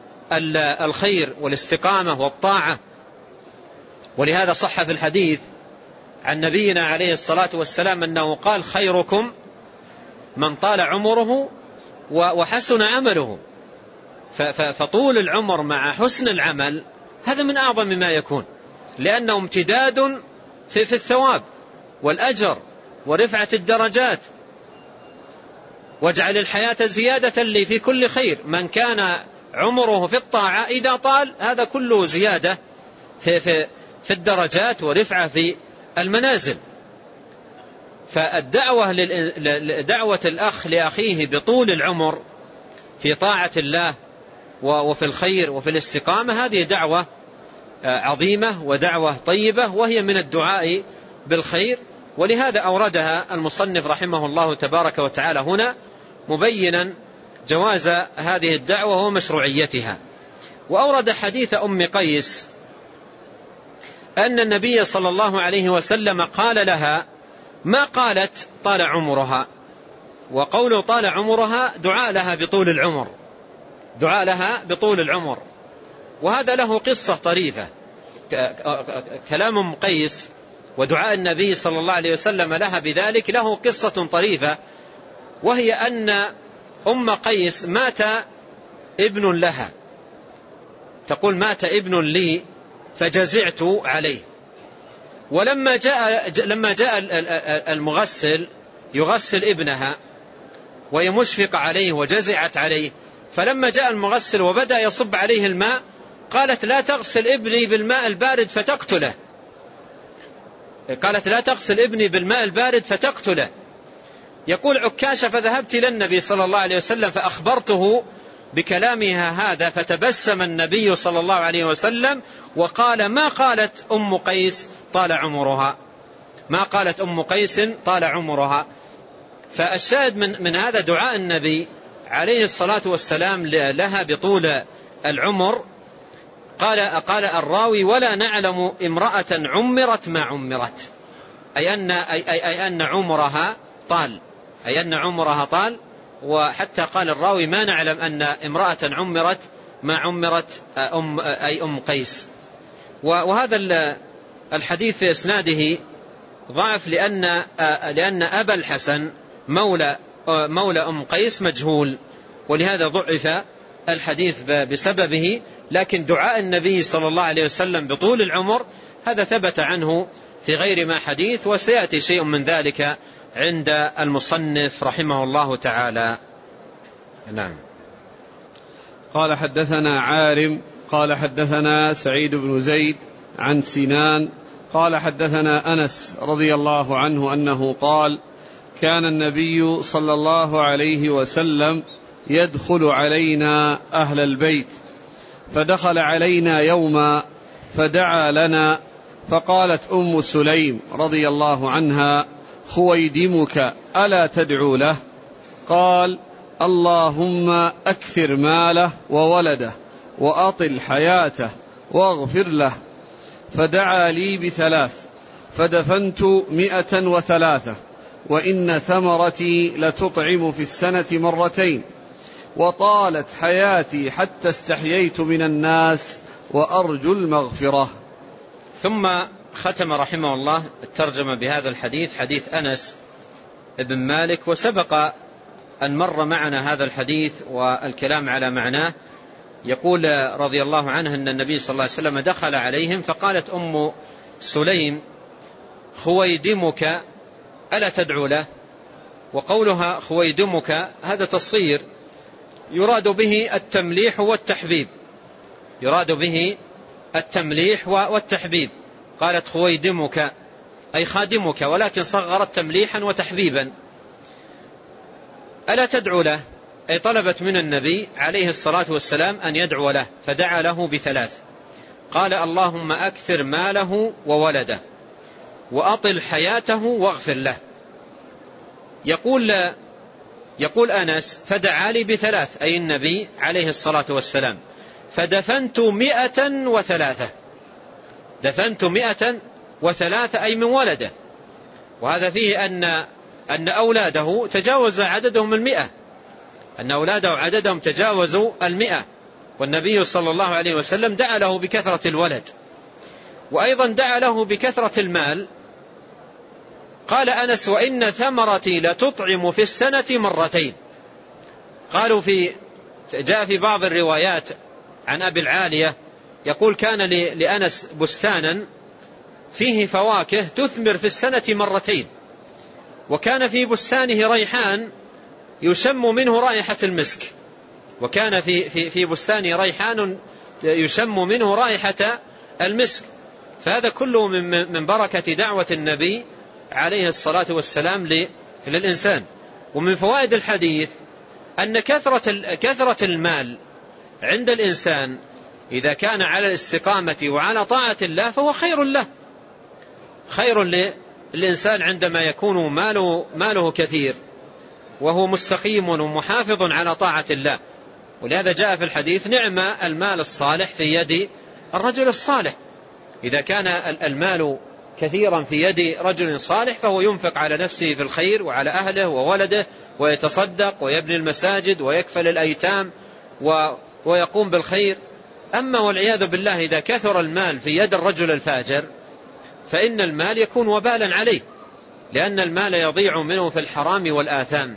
الخير والاستقامة والطاعة. ولهذا صح في الحديث عن نبينا عليه الصلاة والسلام أنه قال خيركم من طال عمره وحسن عمله. فطول العمر مع حسن العمل هذا من أعظم ما يكون، لأنه امتداد في الثواب والأجر ورفعة الدرجات. واجعل الحياة زيادة لي في كل خير، من كان عمره في الطاعة إذا طال هذا كله زيادة في, في, في الدرجات ورفعة في المنازل. فالدعوة دعوة الأخ لأخيه بطول العمر في طاعة الله وفي الخير وفي الاستقامة هذه دعوة عظيمة ودعوة طيبة، وهي من الدعاء بالخير. ولهذا أوردها المصنف رحمه الله تبارك وتعالى هنا مبينا جواز هذه الدعوة ومشروعيتها. وأورد حديث أم قيس أن النبي صلى الله عليه وسلم قال لها ما قالت طال عمرها، وقوله طال عمرها دعاء لها بطول العمر، دعاء لها بطول العمر. وهذا له قصة طريفة، كلام أم قيس ودعاء النبي صلى الله عليه وسلم لها بذلك له قصة طريفة، وهي أن أم قيس مات ابن لها، تقول مات ابن لي فجزعت عليه، ولما جاء لما جاء المغسل يغسل ابنها وهي مشفقة عليه وجزعت عليه، فلما جاء المغسل وبدأ يصب عليه الماء قالت لا تغسل ابني بالماء البارد فتقتله، قالت لا تغسل ابني بالماء البارد فتقتله. يقول عكاشة فذهبت إلى النبي صلى الله عليه وسلم فأخبرته بكلامها هذا، فتبسم النبي صلى الله عليه وسلم وقال ما قالت أم قيس طال عمرها، ما قالت أم قيس طال عمرها. فالشاهد من, من هذا دعاء النبي عليه الصلاة والسلام لها بطول العمر. قال, قال الراوي ولا نعلم امرأة عمرت ما عمرت، أي أن, أي أي أي أن عمرها طال، أي أن عمرها طال. وحتى قال الراوي ما نعلم أن امرأة عمرت ما عمرت أم أي أم قيس. وهذا الحديث في إسناده ضعف، لأن لأن أبا الحسن مولى مولى أم قيس مجهول، ولهذا ضعف الحديث بسببه. لكن دعاء النبي صلى الله عليه وسلم بطول العمر هذا ثبت عنه في غير ما حديث، وسيأتي شيء من ذلك عند المصنف رحمه الله تعالى. نعم. قال حدثنا عارم قال حدثنا سعيد بن زيد عن سنان قال حدثنا أنس رضي الله عنه أنه قال كان النبي صلى الله عليه وسلم يدخل علينا أهل البيت، فدخل علينا يوما فدعا لنا، فقالت أم سليم رضي الله عنها: خويدمك ألا تدعو له؟ قال: اللهم أكثر ماله وولده وأطل حياته واغفر له. فدعا لي بثلاث، فدفنت مئة وثلاثة، وإن ثمرتي لتطعم في السنة مرتين، وطالت حياتي حتى استحييت من الناس وأرجو المغفرة. ثم ختم رحمه الله الترجمة بهذا الحديث، حديث أنس بن مالك، وسبق أن مر معنا هذا الحديث والكلام على معناه. يقول رضي الله عنه أن النبي صلى الله عليه وسلم دخل عليهم، فقالت أم سليم: خويدمك ألا تدعو له؟ وقولها خويدمك هذا تصغير يراد به التمليح والتحبيب، يراد به التمليح والتحبيب. قالت خويدمك أي خادمك، ولكن صغرت تمليحا وتحبيبا. ألا تدعو له أي طلبت من النبي عليه الصلاة والسلام أن يدعو له، فدعا له بثلاث. قال: اللهم أكثر ماله وولده وأطل حياته واغفر له. يقول يقول أنس: فدعا لي بثلاث أي النبي عليه الصلاة والسلام، فدفنت مئة وثلاثة، دفنت مئة وثلاثة أي من ولده. وهذا فيه أن أن أولاده تجاوز عددهم المئة، أن أولاده عددهم تجاوزوا المئة، والنبي صلى الله عليه وسلم دعا له بكثرة الولد، وأيضا دعا له بكثرة المال. قال أنس: وإن ثمرتي لتطعم في السنة مرتين. قالوا في جاء في بعض الروايات عن أبي العالية يقول: كان لأنس بستانا فيه فواكه تثمر في السنة مرتين، وكان في بستانه ريحان يشم منه رائحة المسك، وكان في في في بستانه ريحان يشم منه رائحة المسك. فهذا كله من من بركة دعوة النبي عليه الصلاة والسلام للإنسان. ومن فوائد الحديث أن كثرة كثرة المال عند الإنسان إذا كان على الاستقامة وعلى طاعة الله فهو خير له، خير للإنسان عندما يكون ماله, ماله كثير وهو مستقيم ومحافظ على طاعة الله. ولهذا جاء في الحديث: نعم المال الصالح في يد الرجل الصالح. إذا كان المال كثيرا في يد رجل صالح فهو ينفق على نفسه في الخير وعلى أهله وولده، ويتصدق ويبني المساجد ويكفل الأيتام ويقوم بالخير. أما والعياذ بالله إذا كثر المال في يد الرجل الفاجر فإن المال يكون وبالا عليه، لأن المال يضيع منه في الحرام والآثام.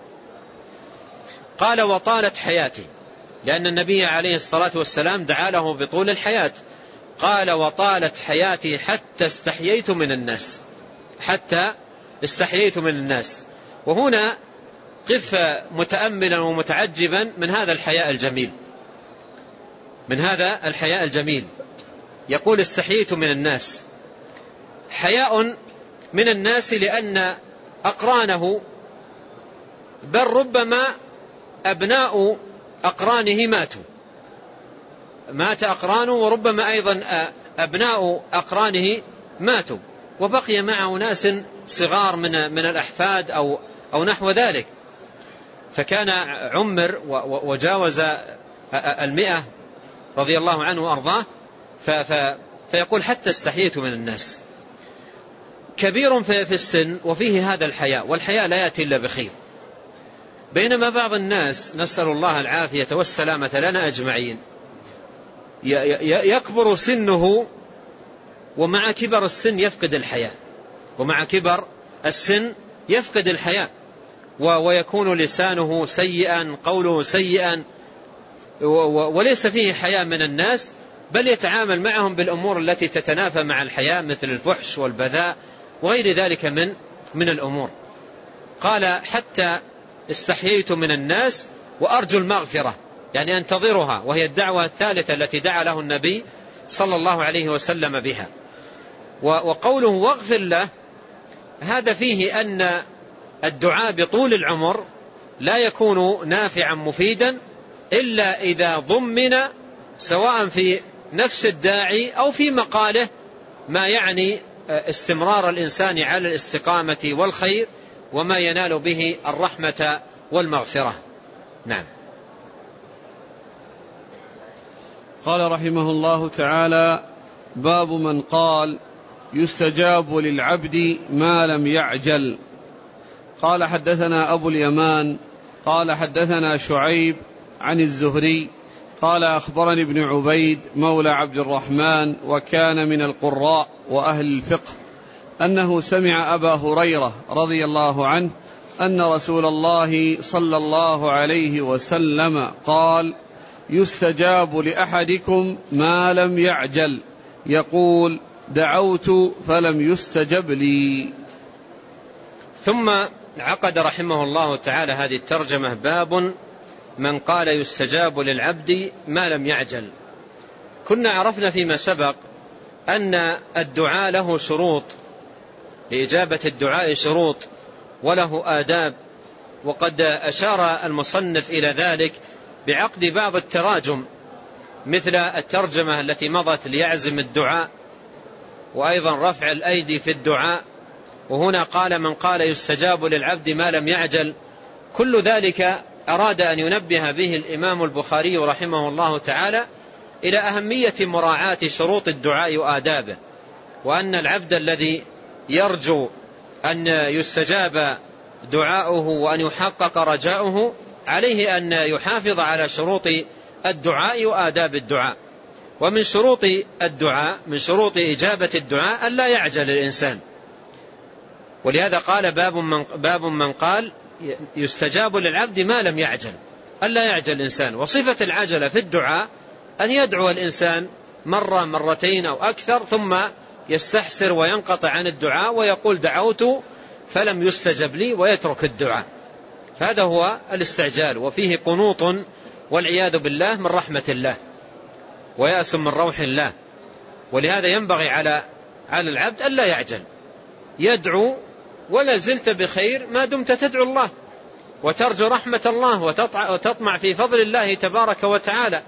قال: وطالت حياتي، لأن النبي عليه الصلاة والسلام دعا له بطول الحياة. قال: وطالت حياتي حتى استحييت من الناس، حتى استحييت من الناس. وهنا قف متأملا ومتعجبا من هذا الحياء الجميل، من هذا الحياء الجميل. يقول: استحييت من الناس، حياء من الناس لأن أقرانه، بل ربما أبناء أقرانه ماتوا، مات أقرانه، وربما أيضا أبناء أقرانه ماتوا، وبقي معه ناس صغار من من الأحفاد أو أو نحو ذلك، فكان عمر وجاوز المئة رضي الله عنه وأرضاه. فيقول: حتى استحييت من الناس. كبير في السن وفيه هذا الحياء، والحياء لا يأتي إلا بخير. بينما بعض الناس، نسأل الله العافية والسلامة لنا أجمعين، يكبر سنه ومع كبر السن يفقد الحياء، ومع كبر السن يفقد الحياء، ويكون لسانه سيئا، قوله سيئا، وليس فيه حياء من الناس، بل يتعامل معهم بالأمور التي تتنافى مع الحياء مثل الفحش والبذاء وغير ذلك من من الأمور. قال: حتى استحييت من الناس وأرجو المغفرة، يعني أنتظرها، وهي الدعوة الثالثة التي دعا له النبي صلى الله عليه وسلم بها. وقوله واغفر له هذا فيه أن الدعاء بطول العمر لا يكون نافعا مفيدا إلا إذا ضمن سواء في نفس الداعي أو في مقاله ما يعني استمرار الإنسان على الاستقامة والخير وما ينال به الرحمة والمغفرة. نعم. قال رحمه الله تعالى: باب من قال يستجاب للعبد ما لم يعجل. قال: حدثنا أبو اليمان قال حدثنا شعيب عن الزهري قال: أخبرني ابن عبيد مولى عبد الرحمن وكان من القراء وأهل الفقه أنه سمع أبا هريرة رضي الله عنه أن رسول الله صلى الله عليه وسلم قال: يستجاب لأحدكم ما لم يعجل، يقول: دعوت فلم يستجب لي. ثم عقد رحمه الله تعالى هذه الترجمة: باب من قال يستجاب للعبد ما لم يعجل. كنا عرفنا فيما سبق أن الدعاء له شروط، لإجابة الدعاء شروط وله آداب، وقد أشار المصنف إلى ذلك بعقد بعض التراجم مثل الترجمة التي مضت ليعزم الدعاء، وأيضا رفع الأيدي في الدعاء، وهنا قال من قال يستجاب للعبد ما لم يعجل. كل ذلك أراد أن ينبه به الإمام البخاري رحمه الله تعالى إلى أهمية مراعاة شروط الدعاء وآدابه، وأن العبد الذي يرجو أن يستجاب دعاؤه وأن يحقق رجاؤه عليه أن يحافظ على شروط الدعاء وآداب الدعاء. ومن شروط الدعاء، من شروط إجابة الدعاء أن لا يعجل الإنسان، ولهذا قال باب من, باب من قال يستجاب للعبد ما لم يعجل، أن لا يعجل الإنسان. وصفة العجلة في الدعاء أن يدعو الإنسان مرة مرتين أو أكثر ثم يستحسر وينقطع عن الدعاء ويقول دعوت فلم يستجب لي ويترك الدعاء، فهذا هو الاستعجال، وفيه قنوط والعياذ بالله من رحمة الله ويأس من روح الله. ولهذا ينبغي على على العبد ألا يعجل، يدعو ولا زلت بخير ما دمت تدعو الله وترجو رحمة الله وتطمع في فضل الله تبارك وتعالى.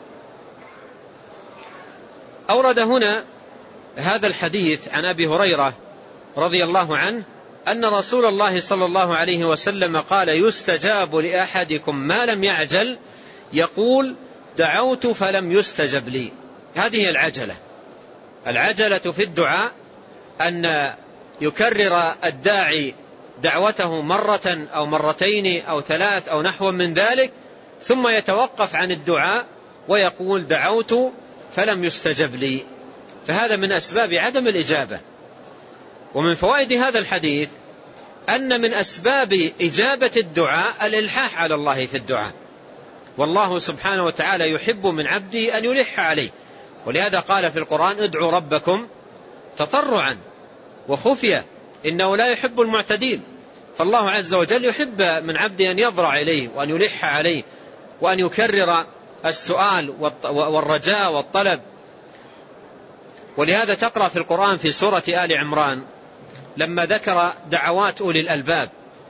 أورد هنا هذا الحديث عن أبي هريرة رضي الله عنه أن رسول الله صلى الله عليه وسلم قال: يستجاب لأحدكم ما لم يعجل، يقول: دعوت فلم يستجب لي. هذه العجلة. العجلة في الدعاء أن يكرر الداعي دعوته مرة أو مرتين أو ثلاث أو نحو من ذلك، ثم يتوقف عن الدعاء ويقول دعوت فلم يستجب لي، فهذا من أسباب عدم الإجابة. ومن فوائد هذا الحديث أن من أسباب إجابة الدعاء الإلحاح على الله في الدعاء، والله سبحانه وتعالى يحب من عبده أن يلح عليه، ولهذا قال في القرآن: ادعوا ربكم تضرعا وخفية إنه لا يحب المعتدين. فالله عز وجل يحب من عبده أن يضرع إليه وأن يلح عليه وأن يكرر السؤال والرجاء والطلب. ولهذا تقرأ في القرآن في سورة آل عمران لما ذكر دعوات أولي الألباب،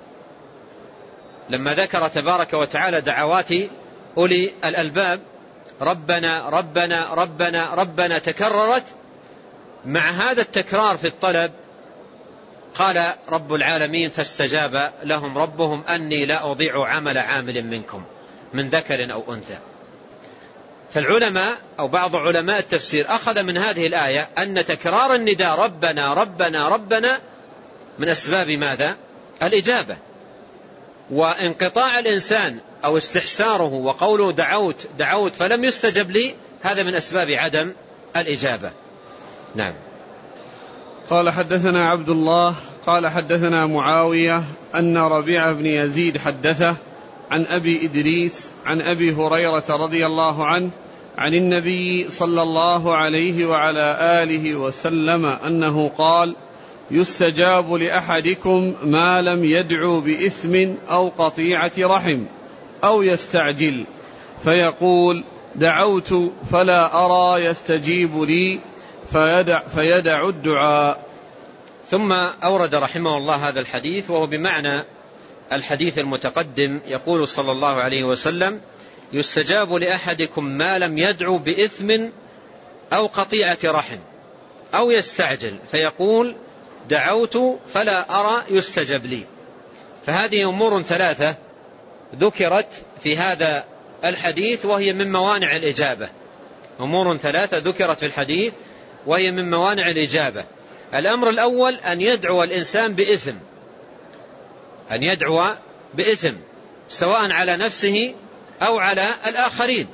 لما ذكر تبارك وتعالى دعوات أولي الألباب: ربنا ربنا ربنا ربنا، تكررت. مع هذا التكرار في الطلب قال رب العالمين: فاستجاب لهم ربهم أني لا أضيع عمل عامل منكم من ذكر أو أنثى. فالعلماء أو بعض علماء التفسير أخذ من هذه الآية أن تكرار النداء ربنا ربنا ربنا من أسباب ماذا؟ الإجابة. وانقطاع الإنسان أو استحساره وقوله دعوت دعوت فلم يستجب لي، هذا من أسباب عدم الإجابة. نعم. قال: حدثنا عبد الله قال حدثنا معاوية أن ربيعة بن يزيد حدثه عن أبي إدريس عن أبي هريرة رضي الله عنه عن النبي صلى الله عليه وعلى آله وسلم أنه قال: يستجاب لأحدكم ما لم يدعو بإثم أو قطيعة رحم أو يستعجل، فيقول: دعوت فلا أرى يستجيب لي، فيدع, فيدع الدعاء. ثم أورد رحمه الله هذا الحديث وهو بمعنى الحديث المتقدم يقول صلى الله عليه وسلم: يستجاب لأحدكم ما لم يدعو بإثم أو قطيعة رحم أو يستعجل فيقول: دعوت فلا أرى يستجب لي. فهذه أمور ثلاثة ذكرت في هذا الحديث وهي من موانع الإجابة. أمور ثلاثة ذكرت في الحديث وهي من موانع الإجابة. الأمر الأول أن يدعو الإنسان بإثم، أن يدعو بإثم سواء على نفسه أو على الآخرين.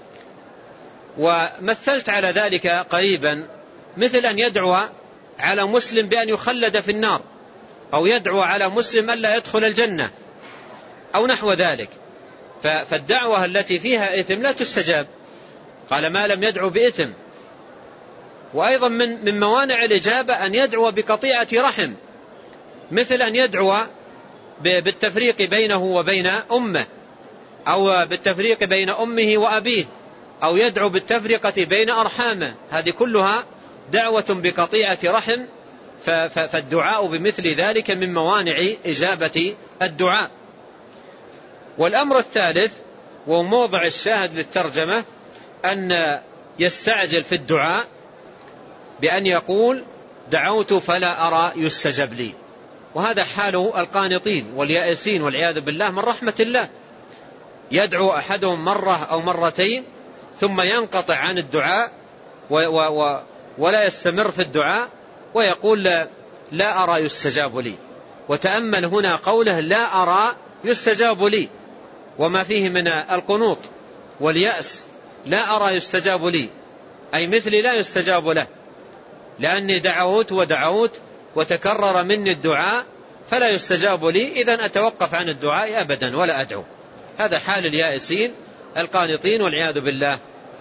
ومثلت على ذلك قريبا مثل أن يدعو على مسلم بأن يخلد في النار، أو يدعو على مسلم ألا يدخل الجنة أو نحو ذلك. فالدعوة التي فيها إثم لا تستجاب. قال: ما لم يدعو بإثم. وأيضا من من موانع الإجابة أن يدعو بقطيعة رحم، مثل أن يدعو بالتفريق بينه وبين أمه، أو بالتفريق بين أمه وأبيه، أو يدعو بالتفرقة بين أرحامه. هذه كلها دعوة بقطيعة رحم، فالدعاء بمثل ذلك من موانع إجابة الدعاء. والأمر الثالث وموضع الشاهد للترجمة أن يستعجل في الدعاء بأن يقول: دعوت فلا أرى يستجب لي. وهذا حال القانطين واليائسين والعياذ بالله من رحمة الله. يدعو أحدهم مرة أو مرتين ثم ينقطع عن الدعاء ولا يستمر في الدعاء ويقول: لا, لا أرى يستجاب لي. وتأمل هنا قوله: لا أرى يستجاب لي، وما فيه من القنوط واليأس. لا أرى يستجاب لي أي مثلي لا يستجاب له، لأني دعوت ودعوت وتكرر مني الدعاء فلا يستجاب لي، إذن أتوقف عن الدعاء أبدا ولا أدعو. هذا حال اليائسين القانطين والعياذ بالله.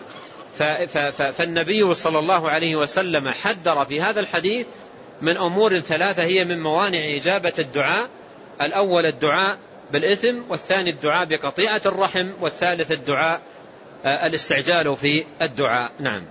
فالنبي صلى الله عليه وسلم حذر في هذا الحديث من أمور ثلاثة هي من موانع إجابة الدعاء: الأول الدعاء بالإثم، والثاني الدعاء بقطيعة الرحم، والثالث الدعاء الاستعجال في الدعاء. نعم.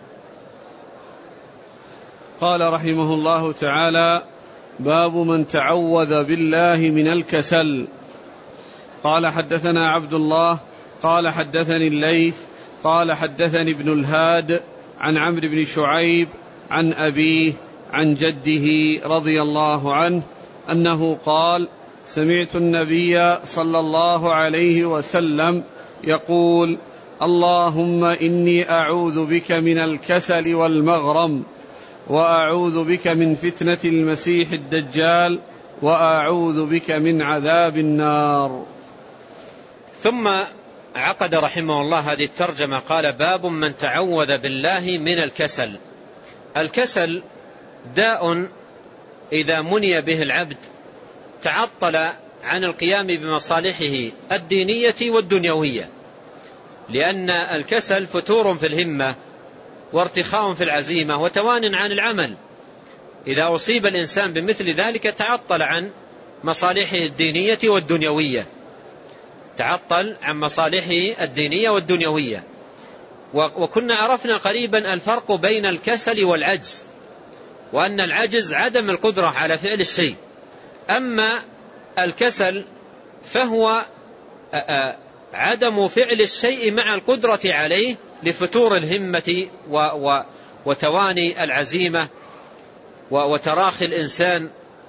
قال رحمه الله تعالى: باب من تعوذ بالله من الكسل. قال: حدثنا عبد الله قال حدثني الليث قال حدثني ابن الهاد عن عمرو بن شعيب عن أبيه عن جده رضي الله عنه أنه قال: سمعت النبي صلى الله عليه وسلم يقول: اللهم إني أعوذ بك من الكسل والمغرم، وأعوذ بك من فتنة المسيح الدجال، وأعوذ بك من عذاب النار. ثم عقد رحمه الله هذه الترجمة قال: باب من تعوذ بالله من الكسل. الكسل داء إذا مني به العبد تعطل عن القيام بمصالحه الدينية والدنيوية، لأن الكسل فتور في الهمة وارتخاء في العزيمة وتوان عن العمل. إذا أصيب الإنسان بمثل ذلك تعطل عن مصالحه الدينية والدنيوية، تعطل عن مصالحه الدينية والدنيوية. وكنا عرفنا قريبا الفرق بين الكسل والعجز، وأن العجز عدم القدرة على فعل الشيء، أما الكسل فهو عدم فعل الشيء مع القدرة عليه لفتور الهمة وتواني العزيمة وتراخي الإنسان.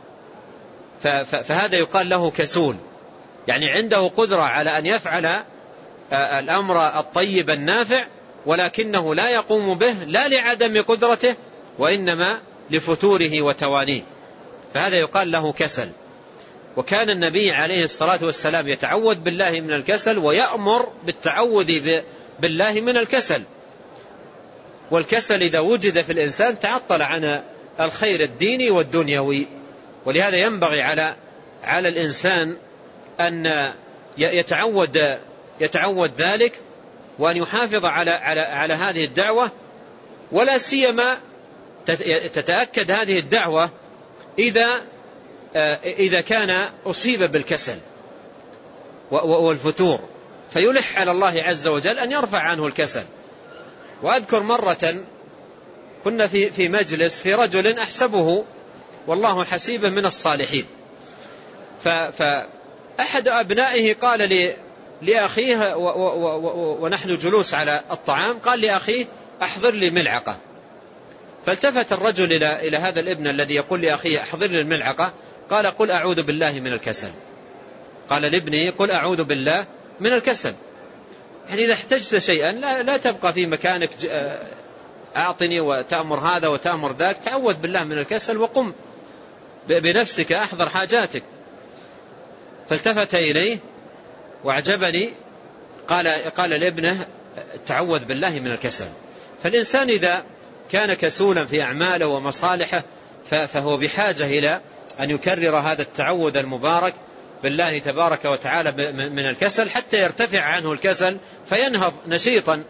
فهذا يقال له كسول، يعني عنده قدرة على أن يفعل الأمر الطيب النافع، ولكنه لا يقوم به لا لعدم قدرته وإنما لفتوره وتوانيه، فهذا يقال له كسل. وكان النبي عليه الصلاة والسلام يتعوذ بالله من الكسل ويأمر بالتعوذ بالله من الكسل. والكسل إذا وجد في الإنسان تعطل عن الخير الديني والدنيوي. ولهذا ينبغي على على الإنسان أن يتعود يتعود ذلك، وأن يحافظ على على على هذه الدعوة، ولا سيما تتأكد هذه الدعوة إذا إذا كان أصيب بالكسل والفتور، فيلح على الله عز وجل أن يرفع عنه الكسل. وأذكر مرة كنا في في مجلس في رجل أحسبه والله حسيبه من الصالحين، فأتى أحد أبنائه قال لي لأخيه ونحن جلوس على الطعام، قال لأخيه أحضر لي ملعقة. فالتفت الرجل إلى إلى هذا الابن الذي يقول لأخيه أحضر لي الملعقة، قال قل أعوذ بالله من الكسل. قال لابنه قل أعوذ بالله من الكسل. يعني إذا احتجت شيئا لا, لا تبقى في مكانك أعطني وتأمر هذا وتأمر ذاك، تعوذ بالله من الكسل وقم بنفسك أحضر حاجاتك. فالتفت إليه وأعجبني، قال قال لابنه تعوذ بالله من الكسل. فالإنسان إذا كان كسولا في أعماله ومصالحه فهو بحاجة إلى أن يكرر هذا التعوذ المبارك بالله تبارك وتعالى من الكسل حتى يرتفع عنه الكسل فينهض نشيطا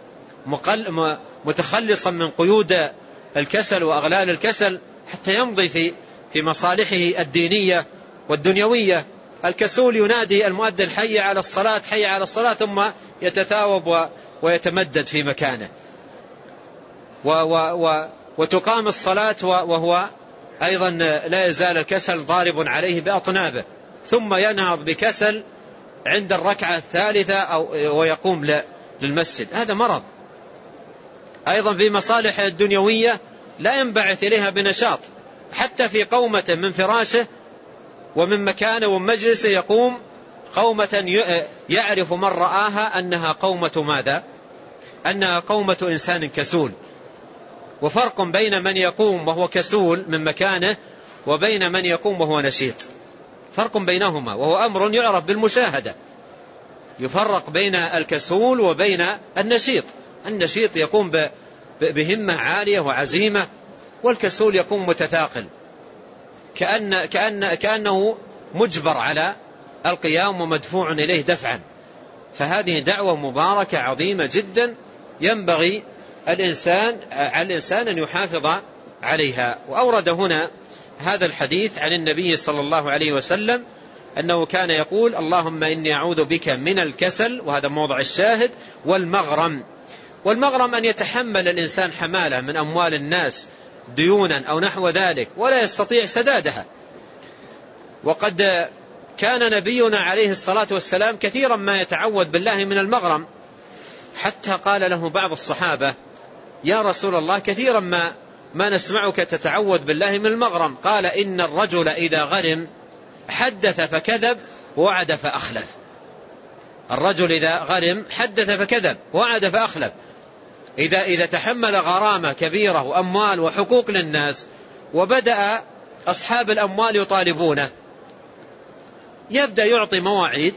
متخلصا من قيود الكسل وأغلال الكسل حتى يمضي في في مصالحه الدينية والدنيوية. الكسول ينادي المؤذن حي على الصلاة حي على الصلاة ثم يتثاوب ويتمدد في مكانه، و و و وتقام الصلاة وهو أيضا لا يزال الكسل ضارب عليه بأطنابه، ثم ينهض بكسل عند الركعة الثالثة أو ويقوم للمسجد. هذا مرض. أيضا في مصالح الدنيوية لا ينبعث إليها بنشاط، حتى في قومة من فراشه ومن مكانه ومجلسه يقوم قومة يعرف من رآها أنها قومة ماذا؟ أنها قومة إنسان كسول. وفرق بين من يقوم وهو كسول من مكانه وبين من يقوم وهو نشيط، فرق بينهما، وهو أمر يعرف بالمشاهدة. يفرق بين الكسول وبين النشيط. النشيط يقوم بهمة عالية وعزيمة، والكسول يقوم متثاقل كأن كأن كأنه مجبر على القيام ومدفوع إليه دفعا. فهذه دعوة مباركة عظيمة جدا ينبغي الإنسان على الإنسان أن يحافظ عليها. وأورد هنا هذا الحديث عن النبي صلى الله عليه وسلم أنه كان يقول اللهم إني أعوذ بك من الكسل، وهذا موضع الشاهد، والمغرم. والمغرم أن يتحمل الإنسان حمالة من أموال الناس ديونا أو نحو ذلك ولا يستطيع سدادها. وقد كان نبينا عليه الصلاة والسلام كثيرا ما يتعوذ بالله من المغرم، حتى قال له بعض الصحابة يا رسول الله كثيرا ما ما نسمعك تتعوذ بالله من المغرم. قال إن الرجل إذا غرم حدث فكذب ووعد فأخلف. الرجل إذا غرم حدث فكذب ووعد فأخلف. إذا إذا تحمل غرامة كبيرة وأموال وحقوق للناس وبدأ أصحاب الأموال يطالبونه، يبدأ يعطي مواعيد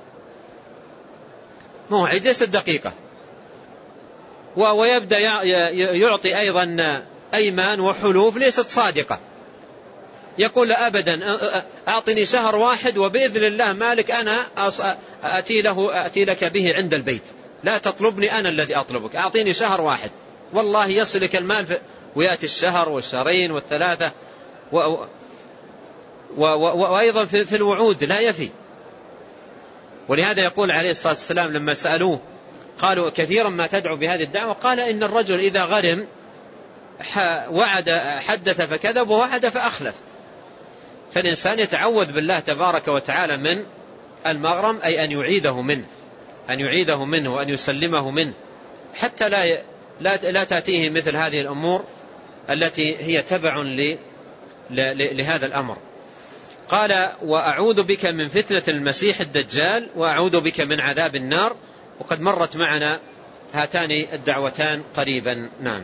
مواعيد ليست دقيقة، ويبدأ يعطي أيضا أيمان وحلوف ليست صادقة. يقول أبدا أعطني شهر واحد وبإذن الله مالك أنا أتي له أتي لك به عند البيت، لا تطلبني أنا الذي أطلبك، أعطيني شهر واحد والله يصلك المال في ويأتي الشهر والشهرين والثلاثة، و و و وأيضا في, في الوعود لا يفي. ولهذا يقول عليه الصلاة والسلام لما سألوه قالوا كثيرا ما تدعو بهذه الدعوة، قال إن الرجل إذا غرم وعد حدث فكذب ووعد فأخلف. فالإنسان يتعوذ بالله تبارك وتعالى من المغرم، أي أن يعيده منه أن يعيده منه وأن يسلمه منه، حتى لا لا لا تأتيه مثل هذه الأمور التي هي تبع لهذا الأمر. قال وأعوذ بك من فتنة المسيح الدجال وأعوذ بك من عذاب النار. وقد مرت معنا هاتان الدعوتان قريبا. نعم.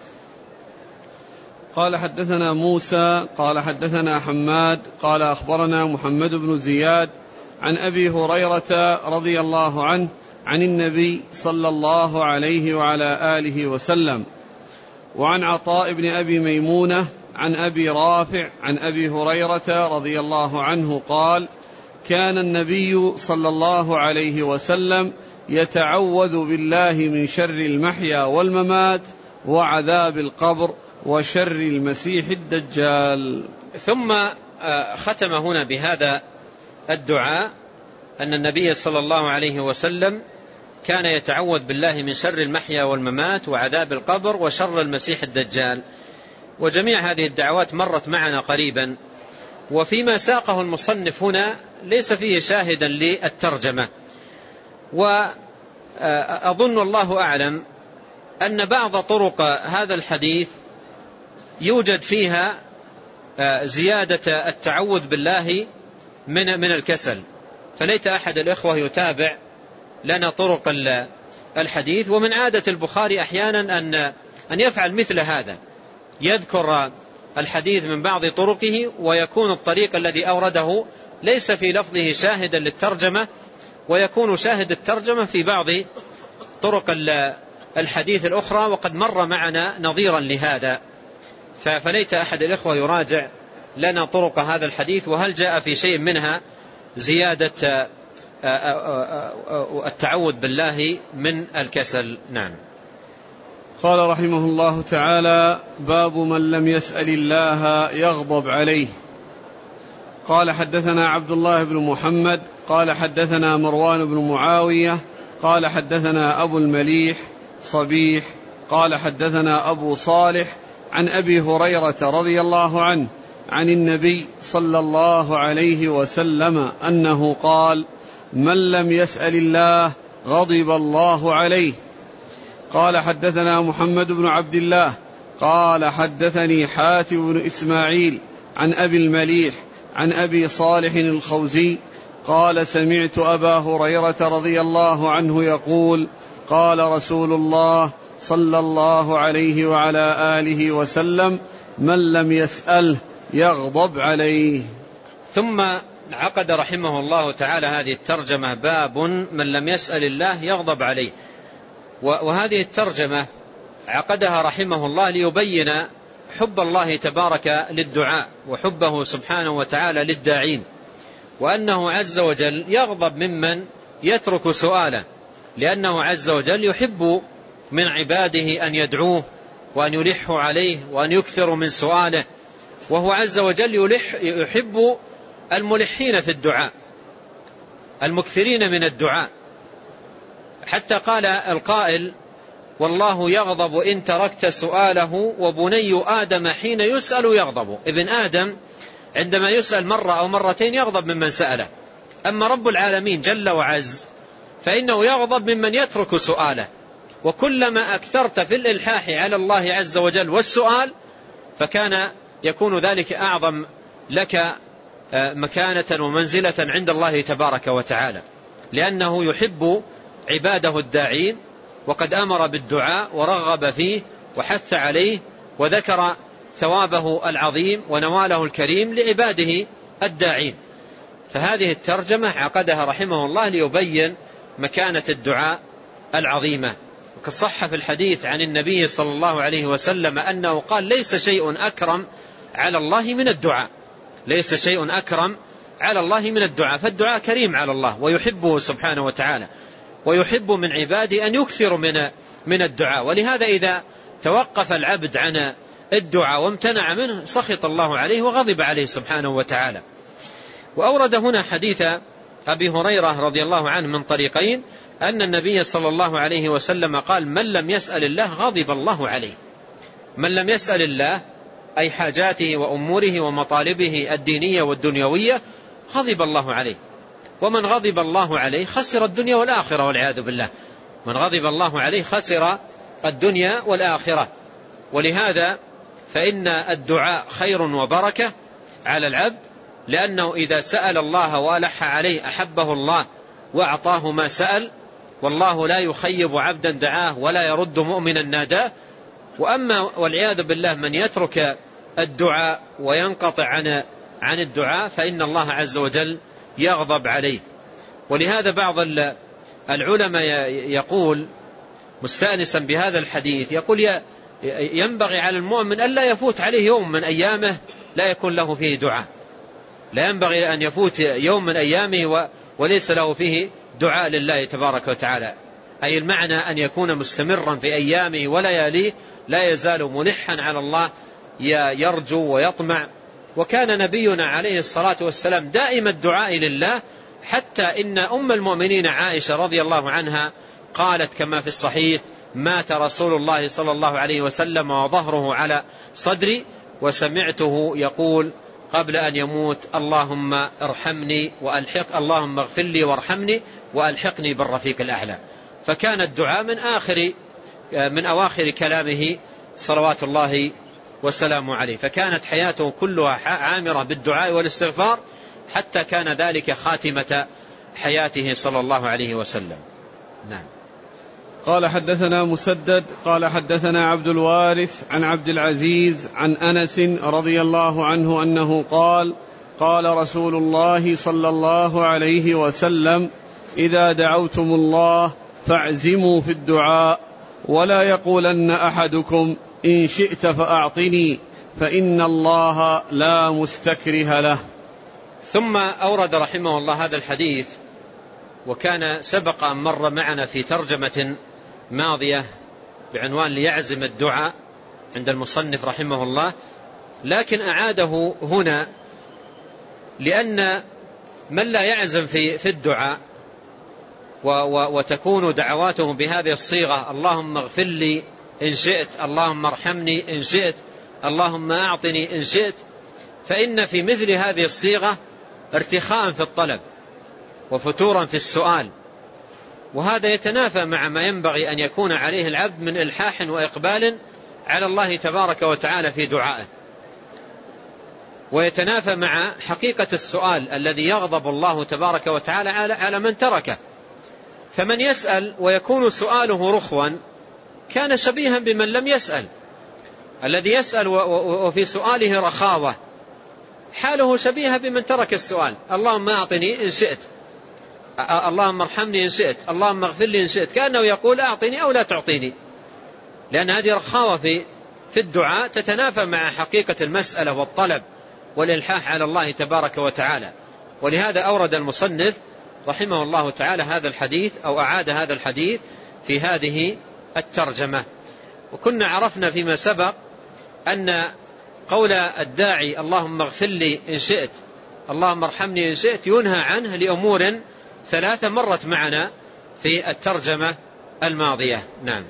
قال حدثنا موسى قال حدثنا حماد قال أخبرنا محمد بن زياد عن أبي هريرة رضي الله عنه عن النبي صلى الله عليه وعلى آله وسلم، وعن عطاء بن أبي ميمونة عن أبي رافع عن أبي هريرة رضي الله عنه قال كان النبي صلى الله عليه وسلم يتعوذ بالله من شر المحيا والممات وعذاب القبر وشر المسيح الدجال. ثم ختم هنا بهذا الدعاء أن النبي صلى الله عليه وسلم كان يتعوذ بالله من شر المحيا والممات وعذاب القبر وشر المسيح الدجال. وجميع هذه الدعوات مرت معنا قريبا، وفيما ساقه المصنف هنا ليس فيه شاهدا للترجمة. وأظن الله أعلم أن بعض طرق هذا الحديث يوجد فيها زيادة التعوذ بالله من من الكسل، فليت أحد الإخوة يتابع لنا طرق الحديث. ومن عادة البخاري أحيانا أن أن يفعل مثل هذا، يذكر الحديث من بعض طرقه ويكون الطريق الذي أورده ليس في لفظه شاهدا للترجمة، ويكون شاهد الترجمة في بعض طرق الحديث الأخرى، وقد مر معنا نظيرا لهذا. فليت أحد الإخوة يراجع لنا طرق هذا الحديث، وهل جاء في شيء منها زيادة التعوذ بالله من الكسل. نعم. قال رحمه الله تعالى: باب من لم يسأل الله يغضب عليه. قال: حدثنا عبد الله بن محمد قال حدثنا مروان بن معاوية قال حدثنا أبو المليح صبيح قال حدثنا أبو صالح عن أبي هريرة رضي الله عنه عن النبي صلى الله عليه وسلم أنه قال: من لم يسأل الله غضب الله عليه. قال: حدثنا محمد بن عبد الله قال حدثني حاتم بن إسماعيل عن أبي المليح عن أبي صالح الخوزي قال: سمعت أبا هريرة رضي الله عنه يقول: قال رسول الله صلى الله عليه وعلى آله وسلم: من لم يسأله يغضب عليه. ثم عقد رحمه الله تعالى هذه الترجمة: باب من لم يسأل الله يغضب عليه. وهذه الترجمة عقدها رحمه الله ليبين حب الله تبارك للدعاء، وحبه سبحانه وتعالى للداعين، وأنه عز وجل يغضب ممن يترك سؤاله، لأنه عز وجل يحب من عباده أن يدعوه وأن يلحوا عليه وأن يكثروا من سؤاله، وهو عز وجل يلح يحب الملحين في الدعاء، المكثرين من الدعاء. حتى قال القائل: والله يغضب إن تركت سؤاله، وبني آدم حين يسأل يغضب. ابن آدم عندما يسأل مرة أو مرتين يغضب ممن سأله، أما رب العالمين جل وعز فإنه يغضب ممن يترك سؤاله. وكلما أكثرت في الإلحاح على الله عز وجل والسؤال فكان يكون ذلك أعظم لك مكانة ومنزلة عند الله تبارك وتعالى، لأنه يحب عباده الداعين، وقد أمر بالدعاء ورغب فيه وحث عليه، وذكر ثوابه العظيم ونواله الكريم لعباده الداعين. فهذه الترجمة عقدها رحمه الله ليبين مكانة الدعاء العظيمة. وقد صح في الحديث عن النبي صلى الله عليه وسلم أنه قال: ليس شيء أكرم على الله من الدعاء، ليس شيء أكرم على الله من الدعاء. فالدعاء كريم على الله ويحبه سبحانه وتعالى، ويحب من عباده أن يكثروا من من الدعاء. ولهذا إذا توقف العبد عن الدعاء وامتنع منه سخط الله عليه وغضب عليه سبحانه وتعالى. وأورد هنا حديث أبي هريرة رضي الله عنه من طريقين، أن النبي صلى الله عليه وسلم قال: من لم يسأل الله غضب الله عليه. من لم يسأل الله أي حاجاته وأموره ومطالبه الدينية والدنيوية غضب الله عليه. ومن غضب الله عليه خسر الدنيا والآخرة والعياذ بالله. من غضب الله عليه خسر الدنيا والآخرة. ولهذا فإن الدعاء خير وبركة على العبد، لأنه إذا سأل الله وألح عليه أحبه الله وأعطاه ما سأل، والله لا يخيب عبدا دعاه ولا يرد مؤمنا ناداه. وأما والعياذ بالله من يترك الدعاء وينقطع عن عن الدعاء فإن الله عز وجل يغضب عليه. ولهذا بعض العلماء يقول مستأنسا بهذا الحديث، يقول ينبغي على المؤمن ألا يفوت عليه يوم من أيامه لا يكون له فيه دعاء. لا ينبغي أن يفوت يوم من أيامه وليس له فيه دعاء لله تبارك وتعالى، أي المعنى أن يكون مستمرا في أيامه ولياليه لا يزال ملحا على الله يرجو ويطمع. وكان نبينا عليه الصلاة والسلام دائم الدعاء لله، حتى إن أم المؤمنين عائشة رضي الله عنها قالت كما في الصحيح: مات رسول الله صلى الله عليه وسلم وظهره على صدري وسمعته يقول: قبل أن يموت اللهم ارحمني وألحق اللهم اغفر لي وارحمني وألحقني بالرفيق الأعلى. فكان الدعاء من آخر من أواخر كلامه صلوات الله وسلامه عليه، فكانت حياته كلها عامرة بالدعاء والاستغفار حتى كان ذلك خاتمة حياته صلى الله عليه وسلم. نعم. قال حدثنا مسدد قال حدثنا عبد الوارث عن عبد العزيز عن أنس رضي الله عنه أنه قال قال رسول الله صلى الله عليه وسلم إذا دعوتم الله فاعزموا في الدعاء ولا يقولن أحدكم إن شئت فأعطني فإن الله لا مستكره له. ثم أورد رحمه الله هذا الحديث، وكان سبق أن مر معنا في ترجمة ماضية بعنوان ليعزم الدعاء عند المصنف رحمه الله، لكن أعاده هنا لأن من لا يعزم في في الدعاء وتكون دعواته بهذه الصيغة اللهم اغفر لي إن شئت اللهم ارحمني إن شئت اللهم أعطني إن شئت، فإن في مثل هذه الصيغة ارتخاء في الطلب وفتورا في السؤال، وهذا يتنافى مع ما ينبغي أن يكون عليه العبد من إلحاح وإقبال على الله تبارك وتعالى في دعائه، ويتنافى مع حقيقة السؤال الذي يغضب الله تبارك وتعالى على من تركه. فمن يسأل ويكون سؤاله رخوا كان شبيها بمن لم يسأل. الذي يسأل وفي سؤاله رخاوة حاله شبيها بمن ترك السؤال، اللهم أعطني إن شئت اللهم ارحمني إن شئت اللهم اغفر لي إن شئت، كأنه يقول أعطني أو لا تعطيني، لأن هذه رخاوة في في الدعاء تتنافى مع حقيقة المسألة والطلب والإلحاح على الله تبارك وتعالى. ولهذا أورد المصنف رحمه الله تعالى هذا الحديث أو أعاد هذا الحديث في هذه الترجمة. وكنا عرفنا فيما سبق أن قول الداعي اللهم اغفر لي إن شئت اللهم ارحمني إن شئت ينهى عنه لأمور ثلاثة مرت معنا في الترجمة الماضية. نعم.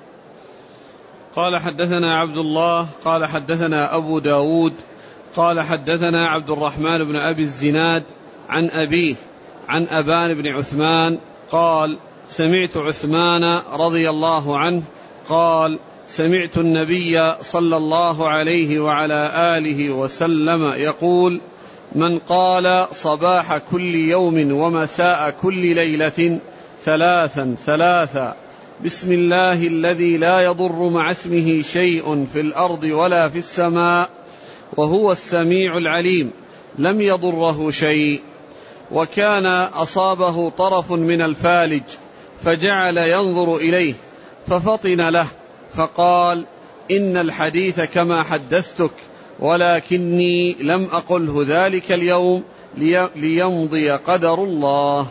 قال حدثنا عبد الله قال حدثنا أبو داود قال حدثنا عبد الرحمن بن أبي الزناد عن أبيه عن أبان بن عثمان قال سمعت عثمان رضي الله عنه قال سمعت النبي صلى الله عليه وعلى آله وسلم يقول من قال صباح كل يوم ومساء كل ليلة ثلاثا ثلاثا بسم الله الذي لا يضر مع اسمه شيء في الأرض ولا في السماء وهو السميع العليم لم يضره شيء، وكان أصابه طرف من الفالج فجعل ينظر إليه ففطن له فقال إن الحديث كما حدثتك ولكني لم أقله ذلك اليوم ليمضي قدر الله.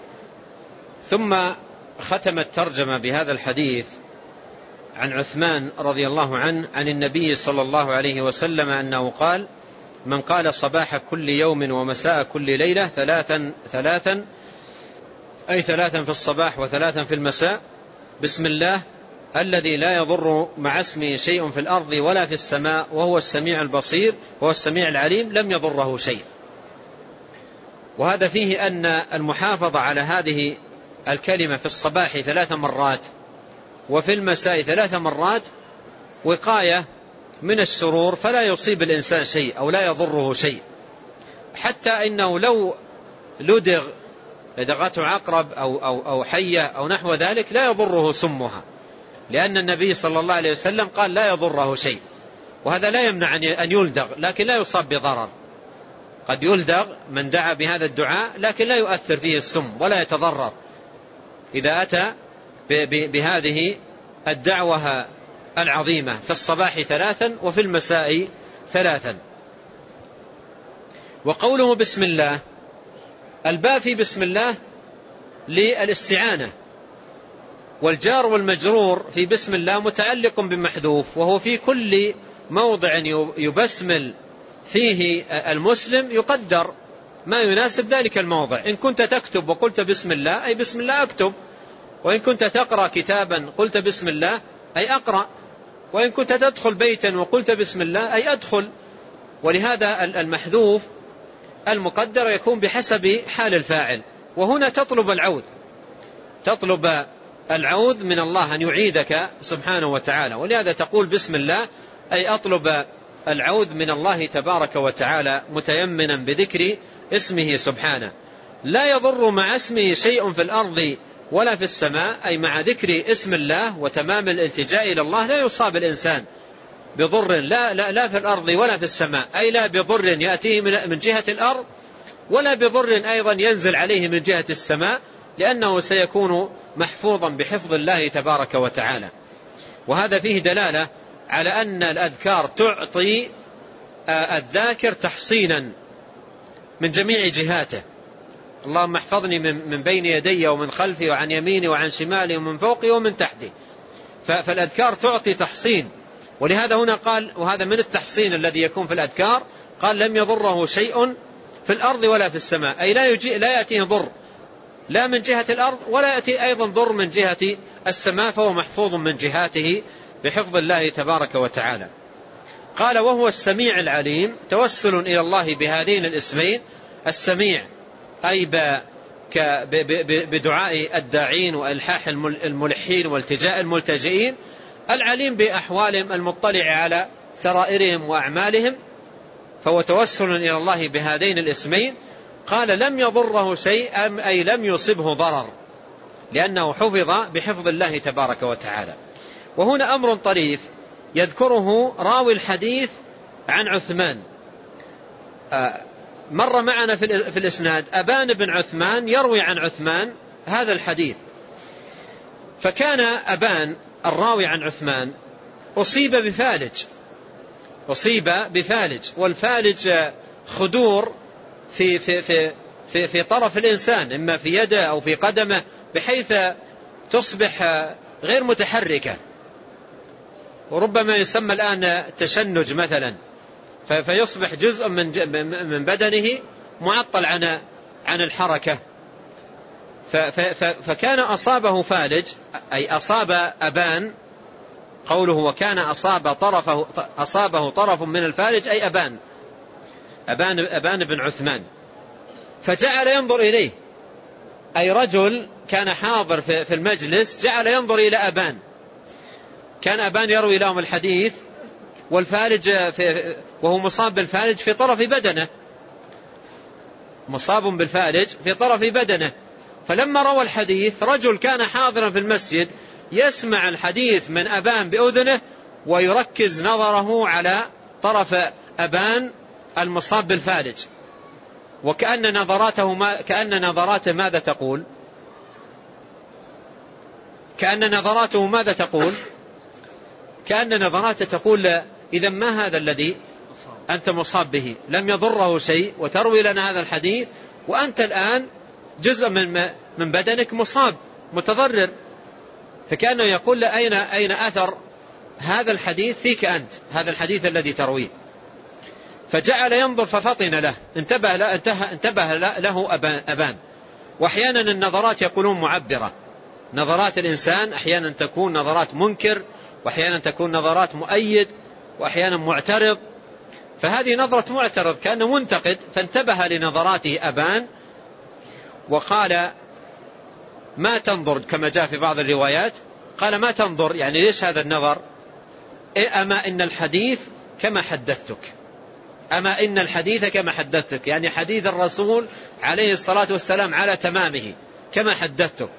ثم ختم الترجمة بهذا الحديث عن عثمان رضي الله عنه عن النبي صلى الله عليه وسلم أنه قال من قال صباح كل يوم ومساء كل ليلة ثلاثا ثلاثا أي ثلاثا في الصباح وثلاثا في المساء بسم الله الذي لا يضر مع اسمه شيء في الأرض ولا في السماء وهو السميع البصير وهو السميع العليم لم يضره شيء. وهذا فيه أن المحافظة على هذه الكلمة في الصباح ثلاث مرات وفي المساء ثلاث مرات وقاية من الشرور، فلا يصيب الإنسان شيء أو لا يضره شيء، حتى إنه لو لدغ لدغته عقرب أو, أو, أو حية أو نحو ذلك لا يضره سمها، لأن النبي صلى الله عليه وسلم قال لا يضره شيء. وهذا لا يمنع أن يلدغ لكن لا يصاب بضرر، قد يلدغ من دعا بهذا الدعاء لكن لا يؤثر فيه السم ولا يتضرر إذا أتى بهذه الدعوة العظيمة في الصباح ثلاثا وفي المساء ثلاثا. وقوله بسم الله الباء في بسم الله للاستعانة، والجار والمجرور في بسم الله متعلق بمحذوف، وهو في كل موضع يبسمل فيه المسلم يقدر ما يناسب ذلك الموضع. إن كنت تكتب وقلت بسم الله أي بسم الله أكتب، وإن كنت تقرأ كتابا قلت بسم الله أي أقرأ، وإن كنت تدخل بيتا وقلت بسم الله أي أدخل. ولهذا المحذوف المقدر يكون بحسب حال الفاعل. وهنا تطلب العود، تطلب العود من الله أن يعيدك سبحانه وتعالى، ولهذا تقول بسم الله، أي أطلب العود من الله تبارك وتعالى متيمنا بذكر اسمه سبحانه. لا يضر مع اسمه شيء في الأرض ولا في السماء، أي مع ذكر اسم الله وتمام الالتجاء إلى الله لا يصاب الإنسان بضر لا, لا, لا في الأرض ولا في السماء، أي لا بضر يأتيه من جهة الأرض ولا بضر أيضا ينزل عليه من جهة السماء، لأنه سيكون محفوظا بحفظ الله تبارك وتعالى. وهذا فيه دلالة على أن الأذكار تعطي الذاكر تحصينا من جميع جهاته. اللهم احفظني من بين يدي ومن خلفي وعن يميني وعن شمالي ومن فوقي ومن تحتي. فالأذكار تعطي تحصين، ولهذا هنا قال وهذا من التحصين الذي يكون في الأذكار، قال لم يضره شيء في الأرض ولا في السماء، أي لا, يجي لا يأتيه ضر لا من جهة الأرض ولا يأتي أيضا ضر من جهة السماء، فهو محفوظ من جهاته بحفظ الله تبارك وتعالى. قال وهو السميع العليم، توسل إلى الله بهذين الاسمين، السميع أي بدعاء الداعين وإلحاح الملحين والتجاء الملتجئين، العليم بأحوالهم المطلع على سرائرهم وأعمالهم، فهو توسل إلى الله بهذين الاسمين. قال لم يضره شيء أي لم يصبه ضرر، لأنه حفظ بحفظ الله تبارك وتعالى. وهنا أمر طريف يذكره راوي الحديث عن عثمان. مر معنا في الإسناد أبان بن عثمان يروي عن عثمان هذا الحديث، فكان أبان الراوي عن عثمان أصيب بفالج أصيب بفالج والفالج خدور في, في, في, في, في طرف الإنسان، إما في يده أو في قدمه، بحيث تصبح غير متحركة، وربما يسمى الآن تشنج مثلا، فيصبح جزء من بدنه معطل عن عن الحركة. فكان أصابه فالج، أي أصاب أبان، قوله وكان أصاب طرفه أصابه طرف من الفالج أي أبان أبان, أبان بن عثمان، فجعل ينظر إليه، أي رجل كان حاضر في المجلس جعل ينظر إلى أبان. كان أبان يروي لهم الحديث والفالج في وهو مصاب بالفالج في طرف بدنه، مصاب بالفالج في طرف بدنه. فلما روى الحديث رجل كان حاضرا في المسجد يسمع الحديث من أبان بأذنه ويركز نظره على طرف أبان المصاب بالفالج، وكأن نظراته ما كأن نظراته ماذا تقول كأن نظراته ماذا تقول كأن نظراته تقول إذا ما هذا الذي أنت مصاب به؟ لم يضره شيء وتروي لنا هذا الحديث، وأنت الآن جزء من من بدنك مصاب متضرر. فكأنه يقول له أين أين أثر هذا الحديث فيك أنت، هذا الحديث الذي ترويه. فجعل ينظر ففطن له، انتبه له, انتبه له أبان, أبان. وأحيانا النظرات يقولون معبرة، نظرات الإنسان أحيانا تكون نظرات منكر، وأحيانا تكون نظرات مؤيد، وأحيانا معترض. فهذه نظرة معترض كأنه منتقد، فانتبه لنظراته أبان وقال ما تنظر، كما جاء في بعض الروايات قال ما تنظر، يعني ليش هذا النظر؟ إيه أما إن الحديث كما حدثتك، أما إن الحديث كما حدثتك، يعني حديث الرسول عليه الصلاة والسلام على تمامه كما حدثتك،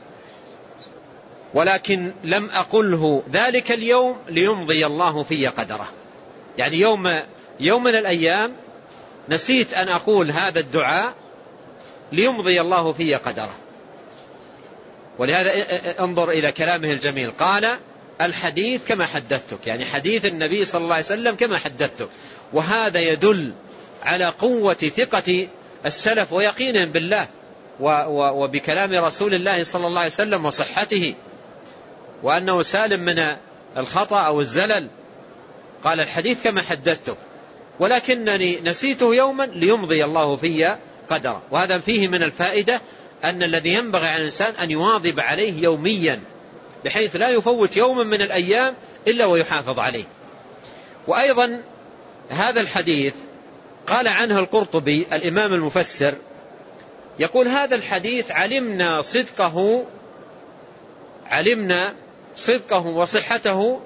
ولكن لم أقله ذلك اليوم ليمضي الله في قدره. يعني يوم يوم من الأيام نسيت أن أقول هذا الدعاء ليمضي الله في قدره. ولهذا انظر إلى كلامه الجميل، قال الحديث كما حدثتك، يعني حديث النبي صلى الله عليه وسلم كما حدثتك. وهذا يدل على قوة ثقة السلف ويقينهم بالله وبكلام رسول الله صلى الله عليه وسلم وصحته، وأنه سالم من الخطأ أو الزلل. قال الحديث كما حدثتك ولكنني نسيته يوما ليمضي الله في قدره. وهذا فيه من الفائدة أن الذي ينبغي على الإنسان أن يواظب عليه يوميا، بحيث لا يفوت يوما من الأيام إلا ويحافظ عليه. وأيضا هذا الحديث قال عنه القرطبي الإمام المفسر يقول هذا الحديث علمنا صدقه علمنا صدقه وصحته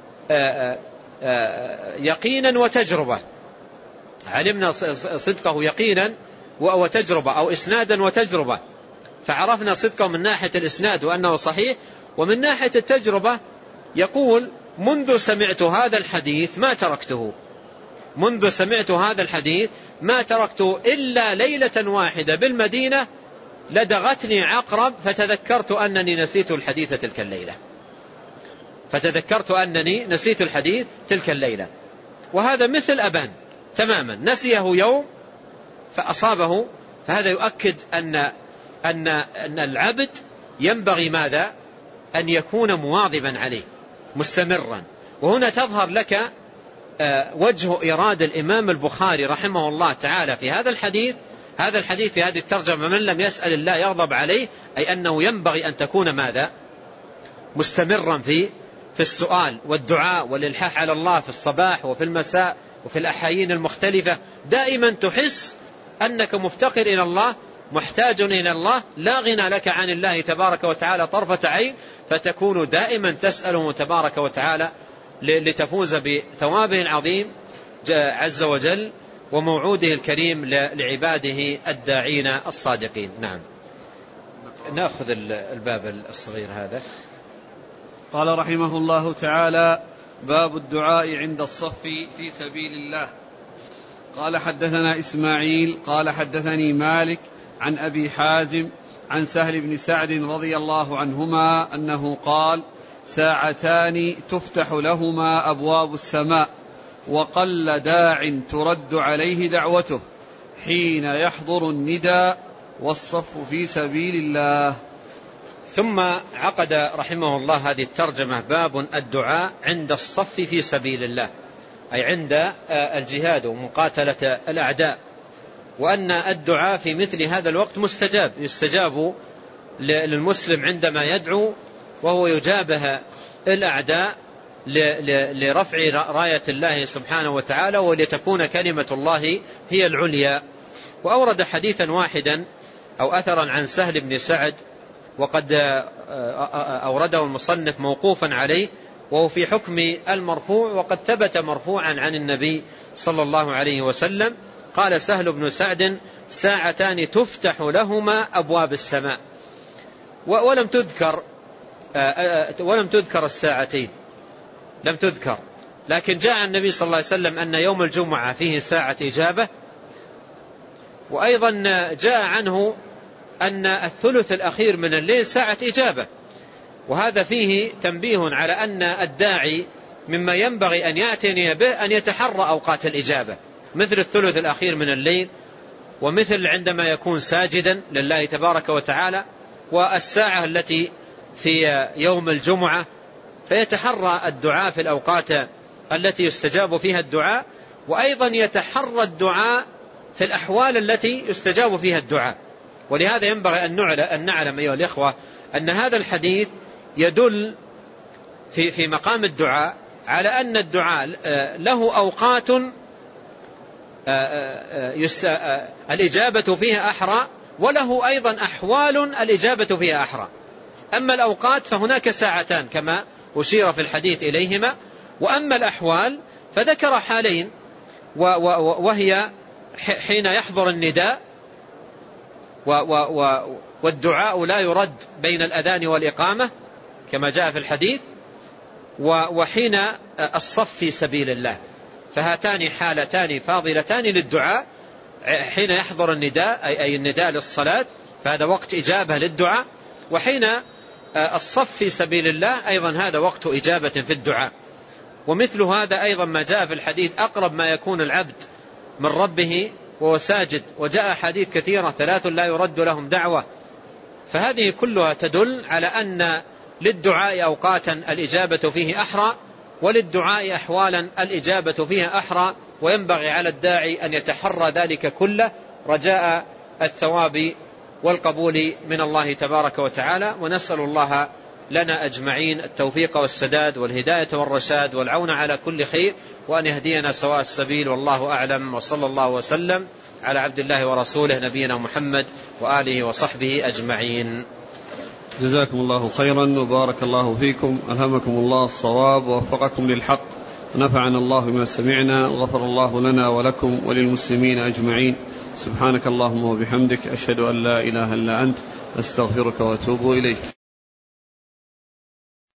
يقينا وتجربة. علمنا صدقه يقينا وتجربة أو إسنادا وتجربة، فعرفنا صدقه من ناحية الإسناد وأنه صحيح، ومن ناحية التجربة يقول منذ سمعت هذا الحديث ما تركته منذ سمعت هذا الحديث ما تركته إلا ليلة واحدة بالمدينة لدغتني عقرب فتذكرت أنني نسيت الحديث تلك الليلة فتذكرت أنني نسيت الحديث تلك الليلة. وهذا مثل أبان تماما، نسيه يوم فأصابه. فهذا يؤكد أن أن أن العبد ينبغي ماذا؟ أن يكون مواظبا عليه مستمرا. وهنا تظهر لك وجه إرادة الإمام البخاري رحمه الله تعالى في هذا الحديث هذا الحديث في هذه الترجمة: من لم يسأل الله يغضب عليه، أي أنه ينبغي أن تكون ماذا؟ مستمرا في في السؤال والدعاء والإلحاح على الله في الصباح وفي المساء وفي الأحايين المختلفة. دائما تحس أنك مفتقر إلى الله، محتاج إلى الله، لا غنى لك عن الله تبارك وتعالى طرفة عين، فتكون دائما تسأله تبارك وتعالى لتفوز بثوابه العظيم عز وجل وموعوده الكريم لعباده الداعين الصادقين. نعم، نأخذ الباب الصغير هذا. قال رحمه الله تعالى: باب الدعاء عند الصف في سبيل الله. قال حدثنا إسماعيل قال حدثني مالك عن أبي حازم عن سهل بن سعد رضي الله عنهما أنه قال: ساعتان تفتح لهما أبواب السماء وقل داع ترد عليه دعوته حين يحضر النداء والصف في سبيل الله. ثم عقد رحمه الله هذه الترجمة: باب الدعاء عند الصف في سبيل الله، أي عند الجهاد ومقاتلة الأعداء، وأن الدعاء في مثل هذا الوقت مستجاب، يستجاب للمسلم عندما يدعو وهو يجابه الأعداء لرفع راية الله سبحانه وتعالى ولتكون كلمة الله هي العليا. وأورد حديثا واحدا أو أثرا عن سهل بن سعد، وقد أورده المصنف موقوفا عليه، وهو في حكم المرفوع، وقد ثبت مرفوعا عن النبي صلى الله عليه وسلم. قال سهل بن سعد: ساعتان تفتح لهما أبواب السماء. ولم تذكر ولم تذكر الساعتين، لم تذكر، لكن جاء عن النبي صلى الله عليه وسلم أن يوم الجمعة فيه ساعة إجابة، وأيضا جاء عنه أن الثلث الأخير من الليل ساعة إجابة. وهذا فيه تنبيه على أن الداعي مما ينبغي أن يعتني به أن يتحرى أوقات الإجابة، مثل الثلث الأخير من الليل، ومثل عندما يكون ساجدا لله تبارك وتعالى، والساعة التي في يوم الجمعة، فيتحرى الدعاء في الأوقات التي يستجاب فيها الدعاء، وأيضا يتحرى الدعاء في الأحوال التي يستجاب فيها الدعاء. ولهذا ينبغي أن نعلم أيها الإخوة أن هذا الحديث يدل في في مقام الدعاء على أن الدعاء له أوقات الإجابة فيها أحرى، وله أيضا أحوال الإجابة فيها أحرى. أما الأوقات فهناك ساعتان كما أشير في الحديث إليهما، وأما الأحوال فذكر حالين، وهي حين يحضر النداء والدعاء لا يرد بين الأذان والإقامة كما جاء في الحديث، وحين الصف في سبيل الله. فهاتان حالتان فاضلتان للدعاء: حين يحضر النداء أي النداء للصلاة، فهذا وقت إجابة للدعاء، وحين الصف في سبيل الله أيضا هذا وقت إجابة في الدعاء. ومثل هذا أيضا ما جاء في الحديث: أقرب ما يكون العبد من ربه وهو ساجد. وجاء حديث كثيرة: ثلاث لا يرد لهم دعوة. فهذه كلها تدل على أن للدعاء أوقاتا الإجابة فيه أحرى، وللدعاء أحوالا الإجابة فيها أحرى، وينبغي على الداعي أن يتحرى ذلك كله رجاء الثواب والقبول من الله تبارك وتعالى. ونسأل الله لنا أجمعين التوفيق والسداد والهداية والرشاد والعون على كل خير، وأن يهدينا سواء السبيل، والله أعلم. وصلى الله وسلم على عبد الله ورسوله نبينا محمد وآله وصحبه أجمعين. جزاكم الله خيرا وبارك الله فيكم، ألهمكم الله الصواب ووفقكم للحق، ونفعنا الله بما سمعنا، وغفر الله لنا ولكم وللمسلمين أجمعين. سبحانك اللهم وبحمدك، أشهد أن لا إله إلا أنت، أستغفرك وأتوب إليك.